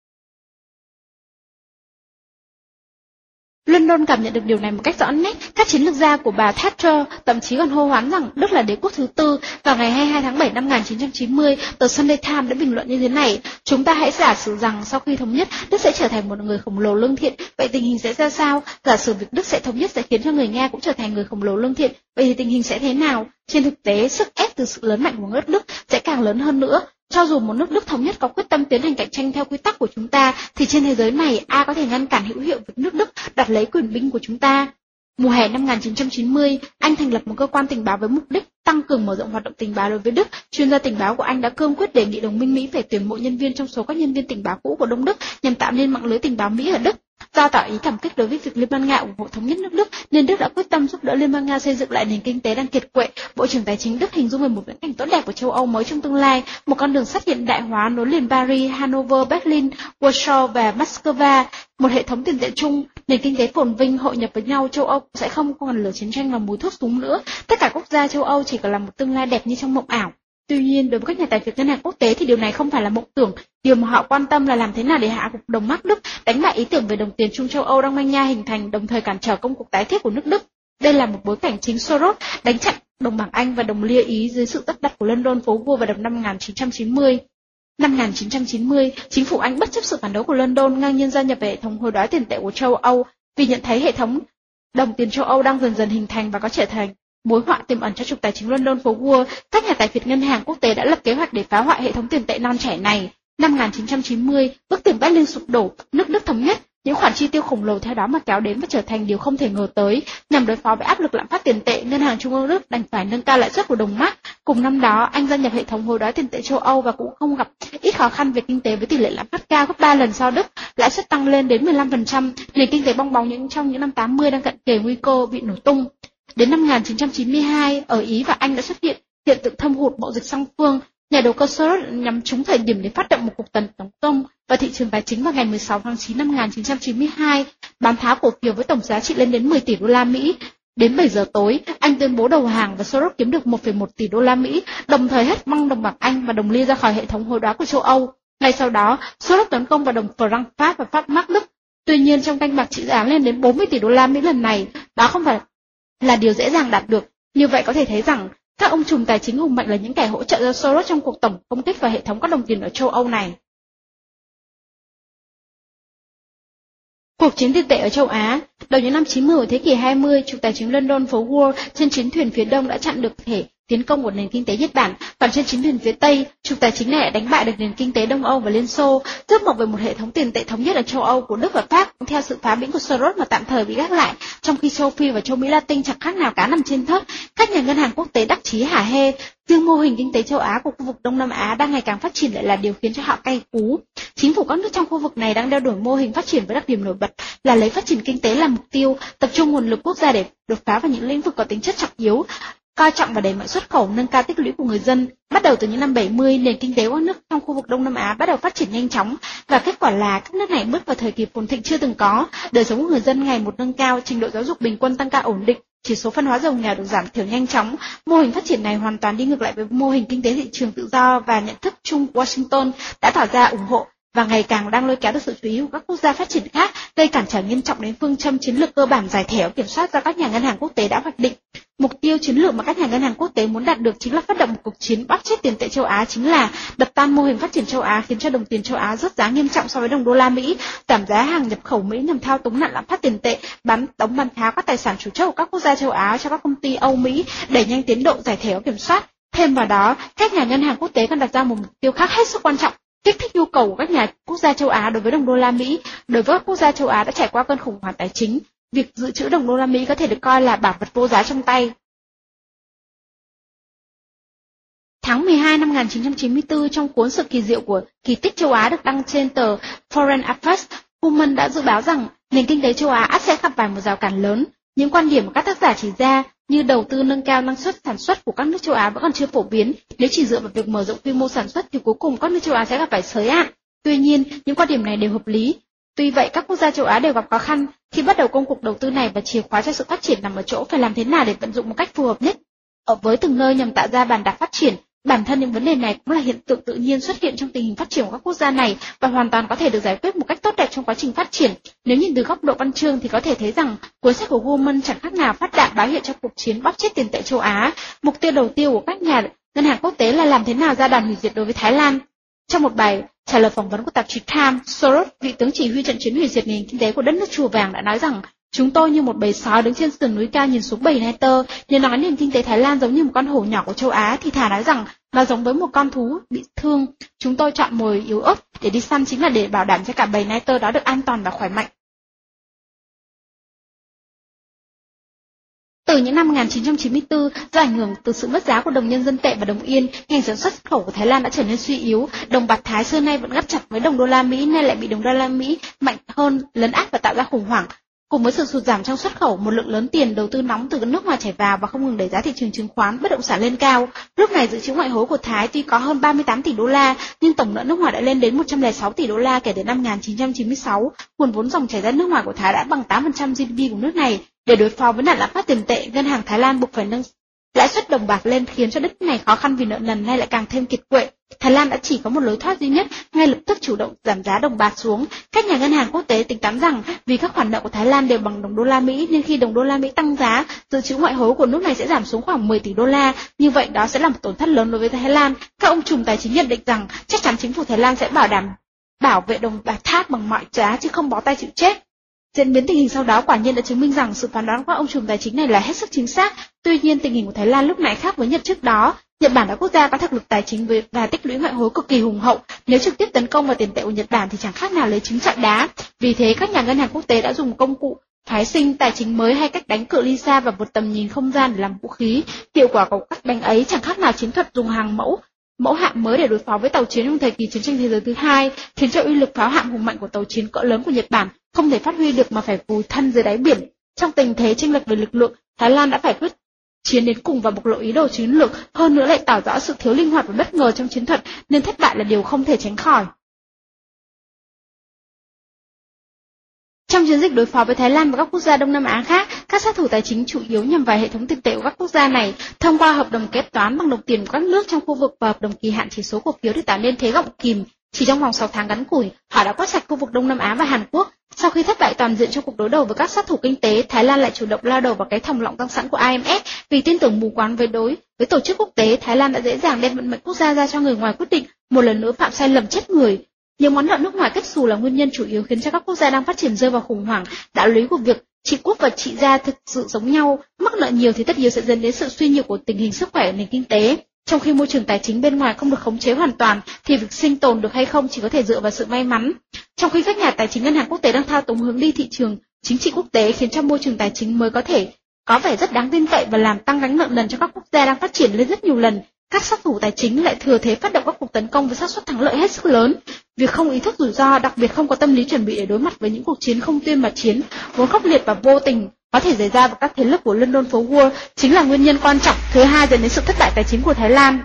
London cảm nhận được điều này một cách rõ nét. Các chiến lược gia của bà Thatcher thậm chí còn hô hoán rằng Đức là đế quốc thứ tư. Vào ngày hai mươi hai tháng bảy năm một nghìn chín trăm chín mươi, tờ Sunday Times đã bình luận như thế này: chúng ta hãy giả sử rằng sau khi thống nhất, Đức sẽ trở thành một người khổng lồ lương thiện. Vậy tình hình sẽ ra sao? Giả sử việc Đức sẽ thống nhất sẽ khiến cho người Nga cũng trở thành người khổng lồ lương thiện. Vậy thì tình hình sẽ thế nào? Trên thực tế, sức ép từ sự lớn mạnh của nước Đức sẽ càng lớn hơn nữa. Cho dù một nước Đức thống nhất có quyết tâm tiến hành cạnh tranh theo quy tắc của chúng ta, thì trên thế giới này ai có thể ngăn cản hữu hiệu việc nước Đức đoạt lấy quyền binh của chúng ta? Mùa hè năm một nghìn chín trăm chín mươi, Anh thành lập một cơ quan tình báo với mục đích tăng cường mở rộng hoạt động tình báo đối với Đức. Chuyên gia tình báo của Anh đã cương quyết đề nghị đồng minh Mỹ phải tuyển mộ nhân viên trong số các nhân viên tình báo cũ của Đông Đức nhằm tạo nên mạng lưới tình báo Mỹ ở Đức. Do tỏ ý cảm kích đối với việc Liên bang Nga ủng hộ thống nhất nước Đức, nên Đức đã quyết tâm giúp đỡ Liên bang Nga xây dựng lại nền kinh tế đang kiệt quệ. Bộ trưởng Tài chính Đức hình dung về một viễn cảnh tốt đẹp của châu Âu mới trong tương lai, một con đường sắt hiện đại hóa nối liền Paris, Hanover, Berlin, Warsaw và Moscow, một hệ thống tiền tệ chung, nền kinh tế phồn vinh hội nhập với nhau. Châu Âu sẽ không còn lửa chiến tranh và mùi thuốc súng nữa. Tất cả quốc gia châu Âu chỉ còn là một tương lai đẹp như trong mộng ảo. Tuy nhiên, đối với các nhà tài phiệt ngân hàng quốc tế thì điều này không phải là mộng tưởng. Điều mà họ quan tâm là làm thế nào để hạ gục đồng Mark Đức, đánh bại ý tưởng về đồng tiền chung châu Âu đang manh nha hình thành, đồng thời cản trở công cuộc tái thiết của nước Đức. Đây là một bối cảnh chính Soros đánh chặn đồng bảng Anh và đồng lia Ý dưới sự tất đặt của London phố vua vào đầu năm một nghìn chín trăm chín mươi. Năm một nghìn chín trăm chín mươi, chính phủ Anh bất chấp sự phản đối của London ngang nhiên gia nhập về hệ thống hối đoái tiền tệ của châu Âu, vì nhận thấy hệ thống đồng tiền châu Âu đang dần dần hình thành và có trở thành mối họa tiềm ẩn cho trục tài chính London phố vua. Các nhà tài phiệt ngân hàng quốc tế đã lập kế hoạch để phá hoại hệ thống tiền tệ non trẻ này. Năm một nghìn chín trăm chín mươi, bức tường Berlin sụp đổ, nước Đức thống nhất. Những khoản chi tiêu khổng lồ theo đó mà kéo đến và trở thành điều không thể ngờ tới. Nhằm đối phó với áp lực lạm phát tiền tệ, Ngân hàng Trung ương Đức đành phải nâng cao lãi suất của đồng Mark. Cùng năm đó, Anh gia nhập hệ thống hối đoái tiền tệ châu Âu và cũng không gặp ít khó khăn về kinh tế với tỷ lệ lạm phát cao gấp ba lần so Đức. lãi suất tăng lên đến mười lăm phần trăm, nền kinh tế bong bóng những trong những năm tám mươi đang cận kề nguy cơ bị nổ tung. Đến năm một nghìn chín trăm chín mươi hai, ở Ý và Anh đã xuất hiện hiện tượng thâm hụt mậu dịch song phương. Nhà đầu cơ Soros nhắm trúng thời điểm để phát động một cuộc tấn công vào thị trường tài chính vào ngày mười sáu tháng chín năm một nghìn chín trăm chín mươi hai, bán tháo cổ phiếu với tổng giá trị lên đến mười tỷ đô la Mỹ. Đến bảy giờ tối, Anh tuyên bố đầu hàng và Soros kiếm được một phẩy một tỷ đô la Mỹ, đồng thời hết băng đồng bạc Anh và đồng ly ra khỏi hệ thống hối đoái của châu Âu. Ngay sau đó, Soros tấn công vào đồng franc Pháp và Pháp Mark Đức. Tuy nhiên, trong canh bạc trị giá lên đến bốn mươi tỷ đô la Mỹ lần này, đó không phải là điều dễ dàng đạt được. Như vậy có thể thấy rằng các ông trùm tài chính hùng mạnh là những kẻ hỗ trợ cho Soros trong cuộc tổng công kích vào hệ thống các đồng tiền ở châu Âu này. Cuộc chiến tiền tệ ở châu Á. Đầu những năm chín mươi của thế kỷ hai mươi, trục tài chính London phố Wall trên chiến thuyền phía đông đã chặn được thể tiến công của nền kinh tế Nhật Bản, còn trên chiến thuyền phía tây, trục tài chính này đã đánh bại được nền kinh tế Đông Âu và Liên Xô, giấc mộng về một hệ thống tiền tệ thống nhất ở châu Âu của Đức và Pháp cũng theo sự phá bĩnh của Soros mà tạm thời bị gác lại, trong khi châu Phi và châu Mỹ Latin chẳng khác nào cá nằm trên thớt. Các nhà ngân hàng quốc tế đắc chí hả hê, riêng mô hình kinh tế châu Á của khu vực Đông Nam Á đang ngày càng phát triển lại là điều khiến cho họ cay cú. Chính phủ các nước trong khu vực này đang đeo đuổi mô hình phát triển với đặc điểm nổi bật là lấy phát triển kinh tế làm mục tiêu, tập trung nguồn lực quốc gia để đột phá vào những lĩnh vực có tính chất trọng yếu, coi trọng và đẩy mạnh xuất khẩu, nâng cao tích lũy của người dân. Bắt đầu từ những năm bảy mươi, nền kinh tế của các nước trong khu vực Đông Nam Á bắt đầu phát triển nhanh chóng, và kết quả là các nước này bước vào thời kỳ phồn thịnh chưa từng có, đời sống của người dân ngày một nâng cao, trình độ giáo dục bình quân tăng cao ổn định, chỉ số phân hóa giàu nghèo được giảm thiểu nhanh chóng. Mô hình phát triển này hoàn toàn đi ngược lại với mô hình kinh tế thị trường tự do, và nhận thức chung Washington đã tỏ ra ủng hộ và ngày càng đang lôi kéo được sự chú ý của các quốc gia phát triển khác, gây cản trở nghiêm trọng đến phương châm chiến lược cơ bản giải thể kiểm soát do các nhà ngân hàng quốc tế đã hoạch định. Mục tiêu chiến lược mà các nhà ngân hàng quốc tế muốn đạt được chính là phát động một cuộc chiến bóp chết tiền tệ châu Á, chính là đập tan mô hình phát triển châu Á, khiến cho đồng tiền châu Á rớt giá nghiêm trọng so với đồng đô la Mỹ, giảm giá hàng nhập khẩu Mỹ nhằm thao túng nạn lạm phát tiền tệ, bán tống bán tháo các tài sản chủ chốt của các quốc gia châu Á cho các công ty Âu Mỹ, đẩy nhanh tiến độ giải thể có kiểm soát. Thêm vào đó, các nhà ngân hàng quốc tế còn đặt ra một mục tiêu khác hết sức quan trọng, kích thích nhu cầu của các nhà quốc gia châu Á đối với đồng đô la Mỹ. Đối với các quốc gia châu Á đã trải qua cơn khủng hoảng tài chính, việc dự trữ đồng đô la Mỹ có thể được coi là bảo vật vô giá trong tay. Tháng mười hai năm một nghìn chín trăm chín mươi tư, trong cuốn Sự kỳ diệu của kỳ tích châu Á được đăng trên tờ Foreign Affairs, Human đã dự báo rằng nền kinh tế châu Á ắt sẽ gặp phải một rào cản lớn. Những quan điểm mà các tác giả chỉ ra như đầu tư nâng cao năng suất sản xuất của các nước châu Á vẫn còn chưa phổ biến. Nếu chỉ dựa vào việc mở rộng quy mô sản xuất thì cuối cùng các nước châu Á sẽ gặp phải xới hạn. Tuy nhiên, những quan điểm này đều hợp lý. Tuy vậy, các quốc gia châu Á đều gặp khó khăn khi bắt đầu công cuộc đầu tư này, và chìa khóa cho sự phát triển nằm ở chỗ phải làm thế nào để vận dụng một cách phù hợp nhất ở với từng nơi nhằm tạo ra bàn đạp phát triển. Bản thân những vấn đề này cũng là hiện tượng tự nhiên xuất hiện trong tình hình phát triển của các quốc gia này và hoàn toàn có thể được giải quyết một cách tốt đẹp trong quá trình phát triển. Nếu nhìn từ góc độ văn chương thì có thể thấy rằng cuốn sách của Goldman chẳng khác nào phát đạn báo hiệu cho cuộc chiến bóp chết tiền tệ châu Á. Mục tiêu đầu tiên của các nhà ngân hàng quốc tế là làm thế nào ra đòn hủy diệt đối với Thái Lan. Trong một bài trả lời phỏng vấn của tạp chí Time, Soros, vị tướng chỉ huy trận chiến hủy diệt nền kinh tế của đất nước Chùa Vàng, đã nói rằng chúng tôi như một bầy sói đứng trên sườn núi cao nhìn xuống bầy nai tơ. Nếu nói nền kinh tế Thái Lan giống như một con hổ nhỏ của châu Á thì thà nói rằng nó giống với một con thú bị thương. Chúng tôi chọn mồi yếu ớt để đi săn chính là để bảo đảm cho cả bầy nai tơ đó được an toàn và khỏe mạnh. Từ những năm một nghìn chín trăm chín mươi tư, do ảnh hưởng từ sự mất giá của đồng nhân dân tệ và đồng yên, ngành sản xuất xuất khẩu của Thái Lan đã trở nên suy yếu. Đồng bạc Thái xưa nay vẫn gắt chặt với đồng đô la Mỹ, nay lại bị đồng đô la Mỹ mạnh hơn lấn át và tạo ra khủng hoảng. Cùng với sự sụt giảm trong xuất khẩu, một lượng lớn tiền đầu tư nóng từ nước ngoài chảy vào và không ngừng đẩy giá thị trường chứng khoán, bất động sản lên cao. Lúc này dự trữ ngoại hối của Thái tuy có hơn ba mươi tám tỷ đô la, nhưng tổng nợ nước ngoài đã lên đến một trăm lẻ sáu tỷ đô la kể từ năm một nghìn chín trăm chín mươi sáu. Nguồn vốn dòng chảy ra nước ngoài của Thái đã bằng tám phần trăm giê đê pê của nước này. Để đối phó với nạn lạm phát tiền tệ, ngân hàng Thái Lan buộc phải nâng lãi suất đồng bạc lên, khiến cho đất này khó khăn vì nợ nần nay lại càng thêm kiệt quệ. Thái Lan đã chỉ có một lối thoát duy nhất, ngay lập tức chủ động giảm giá đồng bạc xuống. Các nhà ngân hàng quốc tế tính toán rằng vì các khoản nợ của Thái Lan đều bằng đồng đô la Mỹ, nên khi đồng đô la Mỹ tăng giá, dự trữ ngoại hối của nước này sẽ giảm xuống khoảng mười tỷ đô la. Như vậy đó sẽ là một tổn thất lớn đối với Thái Lan. Các ông trùm tài chính nhận định rằng chắc chắn chính phủ Thái Lan sẽ bảo đảm bảo vệ đồng bạc tháp bằng mọi giá chứ không bó tay chịu chết. Diễn biến tình hình sau đó quả nhiên đã chứng minh rằng sự phán đoán của ông trùm tài chính này là hết sức chính xác. Tuy nhiên tình hình của Thái Lan lúc này khác với Nhật trước đó. Nhật Bản là quốc gia có thực lực tài chính và tích lũy ngoại hối cực kỳ hùng hậu. Nếu trực tiếp tấn công vào tiền tệ của Nhật Bản thì chẳng khác nào lấy trứng chọi đá. Vì thế các nhà ngân hàng quốc tế đã dùng công cụ phái sinh tài chính mới hay cách đánh cự ly xa và vượt tầm nhìn không gian để làm vũ khí. Hiệu quả của cách đánh ấy chẳng khác nào chiến thuật dùng hàng mẫu mẫu hạm mới để đối phó với tàu chiến trong thời kỳ chiến tranh thế giới thứ hai, khiến cho uy lực pháo hạm hùng mạnh của tàu chiến cỡ lớn của Nhật Bản không thể phát huy được mà phải vùi thân dưới đáy biển. Trong tình thế chênh lệch về lực lượng, Thái Lan đã phải quyết chiến đến cùng và bộc lộ ý đồ chiến lược, hơn nữa lại tỏ rõ sự thiếu linh hoạt và bất ngờ trong chiến thuật, nên thất bại là điều không thể tránh khỏi. Trong chiến dịch đối phó với Thái Lan và các quốc gia Đông Nam Á khác, các sát thủ tài chính chủ yếu nhằm vào hệ thống tiền tệ của các quốc gia này, thông qua hợp đồng kết toán bằng đồng tiền của các nước trong khu vực và hợp đồng kỳ hạn chỉ số cổ phiếu để tạo nên thế gọng kìm. Chỉ trong vòng sáu tháng ngắn ngủi, họ đã quét sạch khu vực Đông Nam Á và Hàn Quốc. Sau khi thất bại toàn diện trong cuộc đối đầu với các sát thủ kinh tế, Thái Lan lại chủ động lao đầu vào cái thòng lọng tăng sẵn của I M F. Vì tin tưởng mù quáng với đối với tổ chức quốc tế, Thái Lan đã dễ dàng đem vận mệnh quốc gia ra cho người ngoài quyết định, một lần nữa phạm sai lầm chết người. Nhiều món nợ nước ngoài kết xù là nguyên nhân chủ yếu khiến cho các quốc gia đang phát triển rơi vào khủng hoảng. Đạo lý của việc trị quốc và trị gia thực sự giống nhau, mắc nợ nhiều thì tất yếu sẽ dẫn đến sự suy nhược của tình hình sức khỏe nền kinh tế. Trong khi môi trường tài chính bên ngoài không được khống chế hoàn toàn, thì việc sinh tồn được hay không chỉ có thể dựa vào sự may mắn. Trong khi các nhà tài chính ngân hàng quốc tế đang thao túng hướng đi thị trường chính trị quốc tế, khiến cho môi trường tài chính mới có thể có vẻ rất đáng tin cậy và làm tăng gánh nợ nần cho các quốc gia đang phát triển lên rất nhiều lần. Các sát thủ tài chính lại thừa thế phát động các cuộc tấn công với xác suất thắng lợi hết sức lớn. Việc không ý thức rủi ro, đặc biệt không có tâm lý chuẩn bị để đối mặt với những cuộc chiến không tuyên mà chiến, vốn khốc liệt và vô tình có thể xảy ra vào các thế lực của London phố Wall, chính là nguyên nhân quan trọng thứ hai dẫn đến sự thất bại tài chính của Thái Lan.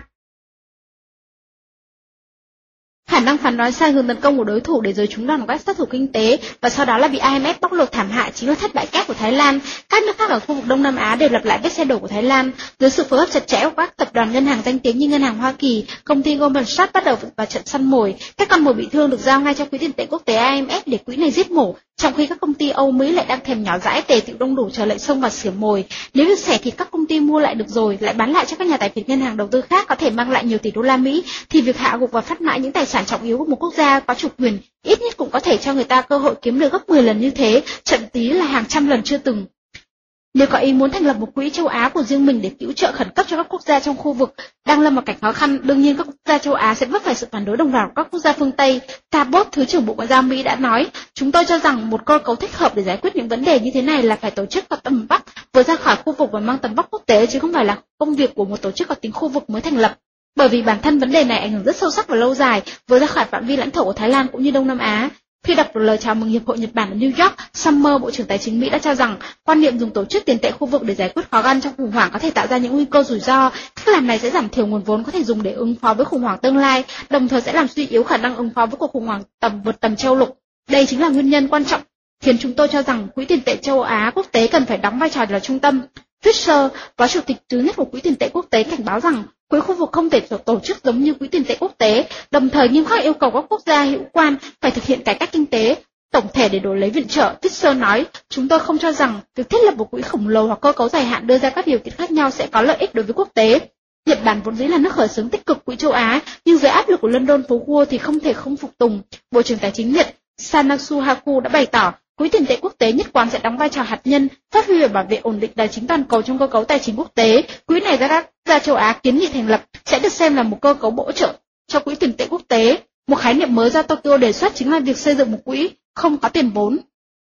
Khả năng phán đoán sai hướng tấn công của đối thủ để rồi trúng đòn của các sát thủ kinh tế và sau đó là bị I M F bóc lột thảm hại chính là thất bại kép của Thái Lan. Các nước khác ở khu vực Đông Nam Á đều lặp lại vết xe đổ của Thái Lan. Dưới sự phối hợp chặt chẽ của các tập đoàn ngân hàng danh tiếng như ngân hàng Hoa Kỳ, công ty Goldman Sachs bắt đầu vào trận săn mồi. Các con mồi bị thương được giao ngay cho quỹ tiền tệ quốc tế I M F để quỹ này giết mổ, trong khi các công ty Âu Mỹ lại đang thèm nhỏ dãi tề tựu đông đủ chờ lệnh xông vào xỉa mồi. Nếu được xẻ thịt các công ty mua lại được rồi, lại bán lại cho các nhà tài phiệt ngân hàng đầu tư khác có thể mang lại nhiều tỷ đô la Mỹ, thì việc hạ gục và phát mãi những tài sản trọng yếu của một quốc gia có chủ quyền ít nhất cũng có thể cho người ta cơ hội kiếm được gấp mười lần như thế, thậm chí là hàng trăm lần chưa từng. Nếu có ý muốn thành lập một quỹ châu Á của riêng mình để cứu trợ khẩn cấp cho các quốc gia trong khu vực đang lâm vào cảnh khó khăn, đương nhiên các quốc gia châu Á sẽ vấp phải sự phản đối đồng loạt của các quốc gia phương Tây. Tabot, Thứ trưởng Bộ Ngoại giao Mỹ đã nói, chúng tôi cho rằng một cơ cấu thích hợp để giải quyết những vấn đề như thế này là phải tổ chức có tầm vóc vượt ra khỏi khu vực và mang tầm vóc quốc tế, chứ không phải là công việc của một tổ chức có tính khu vực mới thành lập. Bởi vì bản thân vấn đề này ảnh hưởng rất sâu sắc và lâu dài, vượt ra khỏi phạm vi lãnh thổ của Thái Lan cũng như Đông Nam Á. Khi đọc được lời chào mừng Hiệp hội Nhật Bản ở New York, Summer, Bộ trưởng Tài chính Mỹ đã cho rằng quan niệm dùng tổ chức tiền tệ khu vực để giải quyết khó khăn trong khủng hoảng có thể tạo ra những nguy cơ rủi ro. Cách làm này sẽ giảm thiểu nguồn vốn có thể dùng để ứng phó với khủng hoảng tương lai, đồng thời sẽ làm suy yếu khả năng ứng phó với cuộc khủng hoảng tầm vượt tầm châu lục. Đây chính là nguyên nhân quan trọng khiến chúng tôi cho rằng Quỹ tiền tệ châu Á quốc tế cần phải đóng vai trò là trung tâm. Fisher, phó chủ tịch thứ nhất của Quỹ tiền tệ quốc tế, cảnh báo rằng quỹ khu vực không thể tổ chức giống như Quỹ tiền tệ quốc tế, đồng thời nghiêm khắc yêu cầu các quốc gia hữu quan phải thực hiện cải cách kinh tế tổng thể để đổi lấy viện trợ. Fisher nói, chúng tôi không cho rằng việc thiết lập một quỹ khổng lồ hoặc cơ cấu dài hạn đưa ra các điều kiện khác nhau sẽ có lợi ích đối với quốc tế. Nhật Bản vốn dĩ là nước khởi xướng tích cực Quỹ châu Á, nhưng dưới áp lực của London phố Wall thì không thể không phục tùng. Bộ trưởng Tài chính Nhật Sanatsu Haku đã bày tỏ, Quỹ tiền tệ quốc tế nhất quán sẽ đóng vai trò hạt nhân, phát huy và bảo vệ ổn định tài chính toàn cầu trong cơ cấu tài chính quốc tế. Quỹ này do các quốc gia châu Á kiến nghị thành lập sẽ được xem là một cơ cấu bổ trợ cho Quỹ tiền tệ quốc tế. Một khái niệm mới do Tokyo đề xuất chính là việc xây dựng một quỹ không có tiền vốn.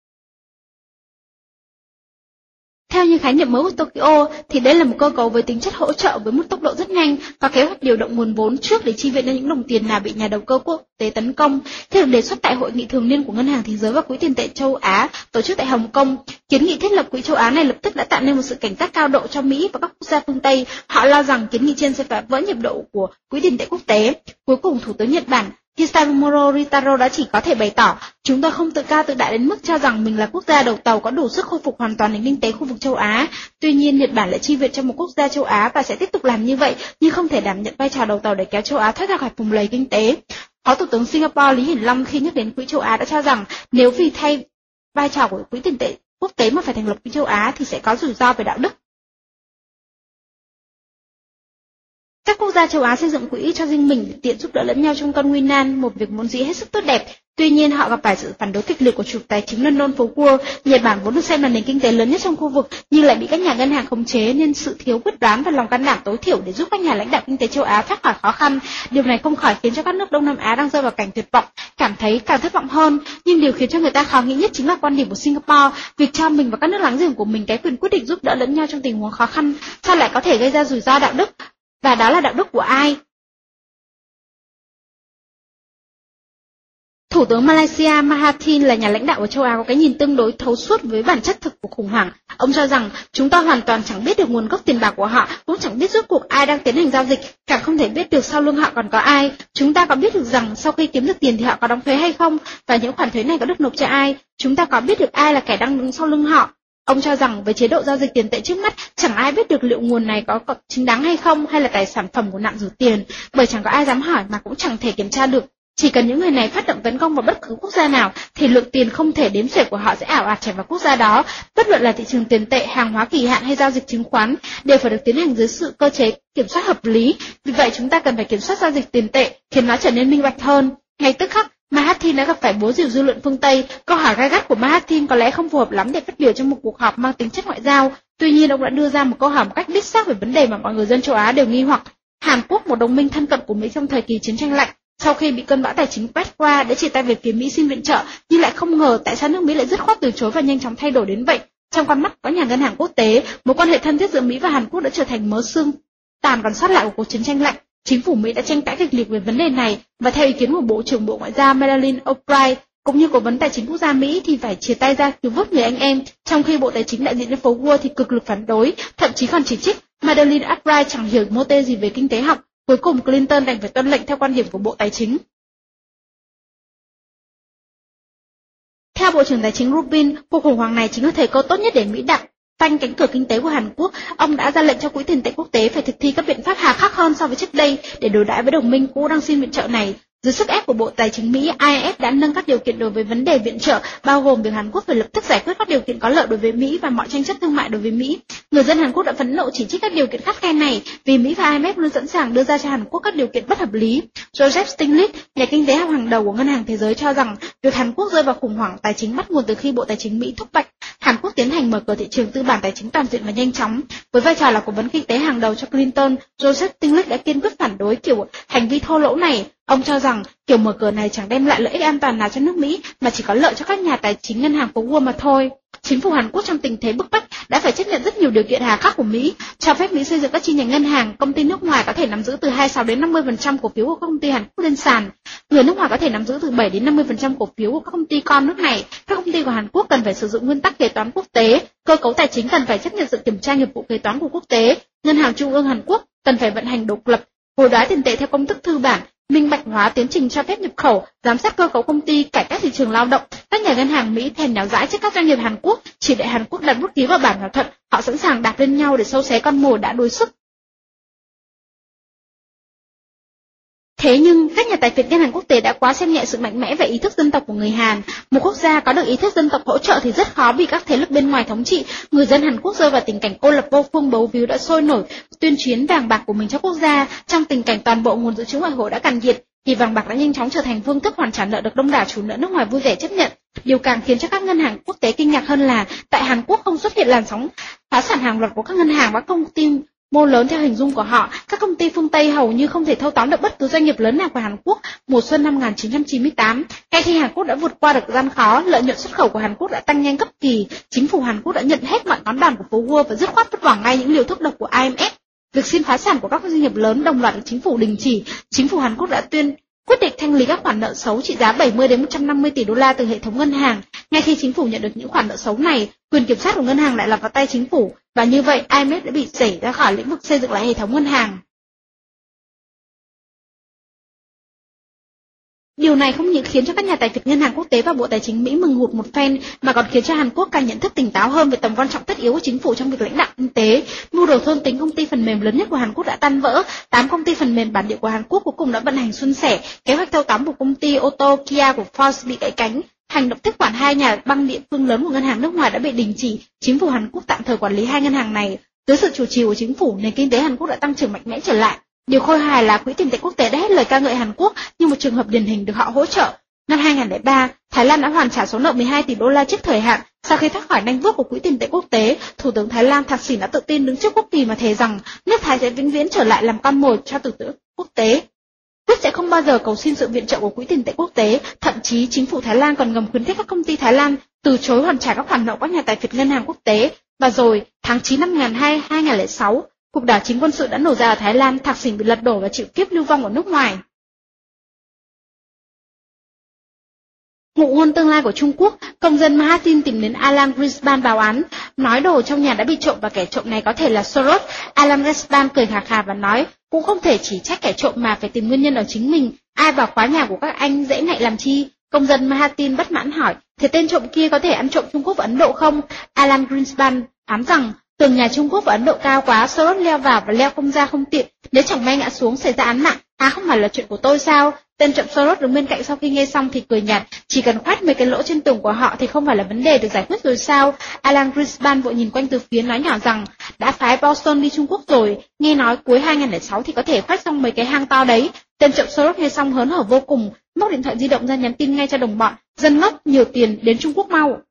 Theo như khái niệm mới của Tokyo, thì đây là một cơ cấu với tính chất hỗ trợ với một tốc độ rất nhanh, có kế hoạch điều động nguồn vốn trước để chi viện cho những đồng tiền nào bị nhà đầu cơ quốc tế tấn công. Theo được đề xuất tại Hội nghị thường niên của Ngân hàng Thế giới và Quỹ tiền tệ châu Á tổ chức tại Hồng Kông, kiến nghị thiết lập Quỹ châu Á này lập tức đã tạo nên một sự cảnh giác cao độ cho Mỹ và các quốc gia phương Tây. Họ lo rằng kiến nghị trên sẽ phá vỡ nhịp độ của Quỹ tiền tệ quốc tế. Cuối cùng, Thủ tướng Nhật Bản Hisamuro Ritaro đã chỉ có thể bày tỏ, chúng tôi không tự cao tự đại đến mức cho rằng mình là quốc gia đầu tàu có đủ sức khôi phục hoàn toàn nền kinh tế khu vực châu Á. Tuy nhiên, Nhật Bản lại chi viện cho một quốc gia châu Á và sẽ tiếp tục làm như vậy, nhưng không thể đảm nhận vai trò đầu tàu để kéo châu Á thoát ra khỏi vùng lầy kinh tế. Phó Thủ tướng Singapore Lý Hiển Long khi nhắc đến Quỹ châu Á đã cho rằng nếu vì thay vai trò của Quỹ tiền tệ quốc tế mà phải thành lập Quỹ châu Á thì sẽ có rủi ro về đạo đức. Các quốc gia châu Á xây dựng quỹ cho riêng mình để tiện giúp đỡ lẫn nhau trong cơn nguy nan, một việc vốn dĩ hết sức tốt đẹp. Tuy nhiên, họ gặp phải sự phản đối kịch liệt của chủ tài chính London phố Wall. Nhật Bản vốn được xem là nền kinh tế lớn nhất trong khu vực, nhưng lại bị các nhà ngân hàng khống chế, nên sự thiếu quyết đoán và lòng can đảm tối thiểu để giúp các nhà lãnh đạo kinh tế châu Á thoát khỏi khó khăn. Điều này không khỏi khiến cho các nước Đông Nam Á đang rơi vào cảnh tuyệt vọng, cảm thấy càng thất vọng hơn. Nhưng điều khiến cho người ta khó nghĩ nhất chính là quan điểm của Singapore, việc cho mình và các nước láng giềng của mình cái quyền quyết định giúp đỡ lẫn nhau trong tình huống khó khăn, sao lại có thể gây ra rủi ro đạo đức? Và đó là đạo đức của ai? Thủ tướng Malaysia Mahathir là nhà lãnh đạo ở châu Á có cái nhìn tương đối thấu suốt với bản chất thực của khủng hoảng. Ông cho rằng chúng ta hoàn toàn chẳng biết được nguồn gốc tiền bạc của họ, cũng chẳng biết rốt cuộc ai đang tiến hành giao dịch, càng không thể biết được sau lưng họ còn có ai. Chúng ta có biết được rằng sau khi kiếm được tiền thì họ có đóng thuế hay không, và những khoản thuế này có được nộp cho ai. Chúng ta có biết được ai là kẻ đang đứng sau lưng họ. Ông cho rằng với chế độ giao dịch tiền tệ trước mắt, chẳng ai biết được liệu nguồn này có chính đáng hay không, hay là tài sản phẩm của nạn rửa tiền, bởi chẳng có ai dám hỏi mà cũng chẳng thể kiểm tra được. Chỉ cần những người này phát động tấn công vào bất cứ quốc gia nào, thì lượng tiền không thể đếm xuể của họ sẽ ảo ạt chảy vào quốc gia đó. Bất luận là thị trường tiền tệ, hàng hóa kỳ hạn hay giao dịch chứng khoán, đều phải được tiến hành dưới sự cơ chế kiểm soát hợp lý. Vì vậy chúng ta cần phải kiểm soát giao dịch tiền tệ, khiến nó trở nên minh bạch hơn. Ngay tức khắc, Mahathir đã gặp phải búa rìu dư luận phương Tây. Câu hỏi gai gắt của Mahathir có lẽ không phù hợp lắm để phát biểu trong một cuộc họp mang tính chất ngoại giao. Tuy nhiên, ông đã đưa ra một câu hỏi một cách đích xác về vấn đề mà mọi người dân châu Á đều nghi hoặc. Hàn Quốc, một đồng minh thân cận của Mỹ trong thời kỳ chiến tranh lạnh, sau khi bị cơn bão tài chính quét qua đã chỉ tay về phía Mỹ xin viện trợ, nhưng lại không ngờ tại sao nước Mỹ lại dứt khoát từ chối và nhanh chóng thay đổi đến vậy. Trong con mắt có nhà ngân hàng quốc tế, mối quan hệ thân thiết giữa Mỹ và Hàn Quốc đã trở thành mớ xương tàn còn sót lại của cuộc chiến tranh lạnh. Chính phủ Mỹ đã tranh cãi kịch liệt về vấn đề này, và theo ý kiến của Bộ trưởng Bộ Ngoại giao Madeleine Albright cũng như Cố vấn Tài chính Quốc gia Mỹ thì phải chia tay ra cứu vớt người anh em, trong khi Bộ Tài chính đại diện cho phố Wall thì cực lực phản đối, thậm chí còn chỉ trích Madeleine Albright chẳng hiểu mô tê gì về kinh tế học. Cuối cùng Clinton đành phải tuân lệnh theo quan điểm của Bộ Tài chính. Theo Bộ trưởng Tài chính Rubin, cuộc khủng hoảng này chính là thời cơ tốt nhất để Mỹ đạp phanh cánh cửa kinh tế của Hàn Quốc. Ông đã ra lệnh cho Quỹ tiền tệ quốc tế phải thực thi các biện pháp hà khắc hơn so với trước đây để đối đãi với đồng minh cũ đang xin viện trợ này. Dưới sức ép của Bộ Tài chính Mỹ, I M F đã nâng các điều kiện đối với vấn đề viện trợ, bao gồm việc Hàn Quốc phải lập tức giải quyết các điều kiện có lợi đối với Mỹ và mọi tranh chấp thương mại đối với Mỹ. Người dân Hàn Quốc đã phẫn nộ chỉ trích các điều kiện khắt khe này vì Mỹ và I M F luôn sẵn sàng đưa ra cho Hàn Quốc các điều kiện bất hợp lý. Joseph Stiglitz, nhà kinh tế học hàng đầu của Ngân hàng Thế giới cho rằng việc Hàn Quốc rơi vào khủng hoảng tài chính bắt nguồn từ khi Bộ Tài chính Mỹ thúc bách Hàn Quốc tiến hành mở cửa thị trường tư bản tài chính toàn diện và nhanh chóng. Với vai trò là cố vấn kinh tế hàng đầu cho Clinton, Joseph Stiglitz đã kiên quyết phản đối kiểu hành vi thô lỗ này. Ông cho rằng kiểu mở cửa này chẳng đem lại lợi ích an toàn nào cho nước Mỹ mà chỉ có lợi cho các nhà tài chính ngân hàng phố Wall mà thôi. Chính phủ Hàn Quốc trong tình thế bức bách đã phải chấp nhận rất nhiều điều kiện hà khắc của Mỹ, cho phép Mỹ xây dựng các chi nhánh ngân hàng, công ty nước ngoài có thể nắm giữ từ hai mươi sáu đến năm mươi phần trăm cổ phiếu của các công ty Hàn Quốc lên sàn. Người nước ngoài có thể nắm giữ từ bảy đến năm mươi phần trăm cổ phiếu của các công ty con nước này. Các công ty của Hàn Quốc cần phải sử dụng nguyên tắc kế toán quốc tế, cơ cấu tài chính cần phải chấp nhận sự kiểm tra nghiệp vụ kế toán của quốc tế. Ngân hàng Trung ương Hàn Quốc cần phải vận hành độc lập, hồi đoái tiền tệ theo công thức thư bản, minh bạch hóa tiến trình cho phép nhập khẩu, giám sát cơ cấu công ty, cải cách thị trường lao động. Các nhà ngân hàng Mỹ thèm nháo dãi trước các doanh nghiệp Hàn Quốc, chỉ để Hàn Quốc đặt bút ký vào bản thỏa thuận, họ sẵn sàng đạp lên nhau để xâu xé con mồi đã đuối sức. Thế nhưng, các nhà tài phiệt ngân hàng quốc tế đã quá xem nhẹ sự mạnh mẽ và ý thức dân tộc của người Hàn. Một quốc gia có được ý thức dân tộc hỗ trợ thì rất khó bị các thế lực bên ngoài thống trị. Người dân Hàn Quốc rơi vào tình cảnh cô lập vô phương bấu víu đã sôi nổi tuyên chiến vàng bạc của mình cho quốc gia. Trong tình cảnh toàn bộ nguồn dự trữ ngoại hối đã cạn kiệt, thì vàng bạc đã nhanh chóng trở thành phương thức hoàn trả nợ được đông đảo chủ nợ nước ngoài vui vẻ chấp nhận. Điều càng khiến cho các ngân hàng quốc tế kinh ngạc hơn là tại Hàn Quốc không xuất hiện làn sóng phá sản hàng loạt của các ngân hàng và công ty mô lớn theo hình dung của họ. Các công ty phương Tây hầu như không thể thâu tóm được bất cứ doanh nghiệp lớn nào của Hàn Quốc. Mùa xuân năm một nghìn chín trăm chín mươi tám, ngay khi Hàn Quốc đã vượt qua được gian khó, lợi nhuận xuất khẩu của Hàn Quốc đã tăng nhanh gấp kỳ. Chính phủ Hàn Quốc đã nhận hết mọi ngón đòn của phố Wall và dứt khoát vứt bỏ ngay những liều thuốc độc của I M F. Việc xin phá sản của các doanh nghiệp lớn đồng loạt được chính phủ đình chỉ. Chính phủ Hàn Quốc đã tuyên quyết định thanh lý các khoản nợ xấu trị giá bảy mươi đến một trăm năm mươi tỷ đô la từ hệ thống ngân hàng. Ngay khi chính phủ nhận được những khoản nợ xấu này, quyền kiểm soát của ngân hàng lại lọt vào tay chính phủ, và như vậy I M F đã bị đẩy ra khỏi lĩnh vực xây dựng lại hệ thống ngân hàng. Điều này không những khiến cho các nhà tài phiệt ngân hàng quốc tế và Bộ Tài chính Mỹ mừng hụt một phen, mà còn khiến cho Hàn Quốc càng nhận thức tỉnh táo hơn về tầm quan trọng tất yếu của chính phủ trong việc lãnh đạo kinh tế. Mưu đồ thôn tính công ty phần mềm lớn nhất của Hàn Quốc đã tan vỡ, tám công ty phần mềm bản địa của Hàn Quốc cuối cùng đã vận hành suôn sẻ, kế hoạch thâu tóm của công ty ô tô Kia của Ford bị gãy cánh. Hành động tiếp quản hai nhà băng địa phương lớn của ngân hàng nước ngoài đã bị đình chỉ, chính phủ Hàn Quốc tạm thời quản lý hai ngân hàng này. Dưới sự chủ trì của chính phủ, nền kinh tế Hàn Quốc đã tăng trưởng mạnh mẽ trở lại. Điều khôi hài là Quỹ tiền tệ quốc tế đã hết lời ca ngợi Hàn Quốc như một trường hợp điển hình được họ hỗ trợ. Năm hai nghìn không trăm lẻ ba, Thái Lan đã hoàn trả số nợ mười hai tỷ đô la trước thời hạn. Sau khi thoát khỏi nanh vuốt của Quỹ tiền tệ quốc tế, Thủ tướng Thái Lan Thaksin đã tự tin đứng trước quốc kỳ mà thề rằng nước Thái sẽ vĩnh viễn trở lại làm con mồi cho tử tử quốc tế. Quyết sẽ không bao giờ cầu xin sự viện trợ của Quỹ tiền tệ quốc tế, thậm chí chính phủ Thái Lan còn ngầm khuyến khích các công ty Thái Lan từ chối hoàn trả các khoản nợ các nhà tài phiệt ngân hàng quốc tế. Và rồi, tháng chín năm hai nghìn không trăm lẻ sáu, cuộc đảo chính quân sự đã nổ ra ở Thái Lan, Thaksin bị lật đổ và chịu kiếp lưu vong ở nước ngoài. Ngụ ngôn tương lai của Trung Quốc, công dân Martin tìm đến Alan Greenspan báo án, nói đồ trong nhà đã bị trộm và kẻ trộm này có thể là Soros. Alan Greenspan cười khà khà và nói, cũng không thể chỉ trách kẻ trộm mà phải tìm nguyên nhân ở chính mình, ai vào khóa nhà của các anh dễ ngại làm chi. Công dân Martin bất mãn hỏi, thế tên trộm kia có thể ăn trộm Trung Quốc và Ấn Độ không? Alan Greenspan phán rằng, tường nhà Trung Quốc và Ấn Độ cao quá, Soros leo vào và leo không ra không tiện, nếu chẳng may ngã xuống xảy ra án mạng, à không phải là chuyện của tôi sao? Tên trộm Soros đứng bên cạnh sau khi nghe xong thì cười nhạt, chỉ cần khoét mấy cái lỗ trên tường của họ thì không phải là vấn đề được giải quyết rồi sao? Alan Greenspan vội nhìn quanh từ phía nói nhỏ rằng, đã phái Boston đi Trung Quốc rồi, nghe nói cuối hai không không sáu thì có thể khoét xong mấy cái hang to đấy. Tên trộm Soros nghe xong hớn hở vô cùng, móc điện thoại di động ra nhắn tin ngay cho đồng bọn, dân ngốc nhiều tiền đến Trung Quốc mau.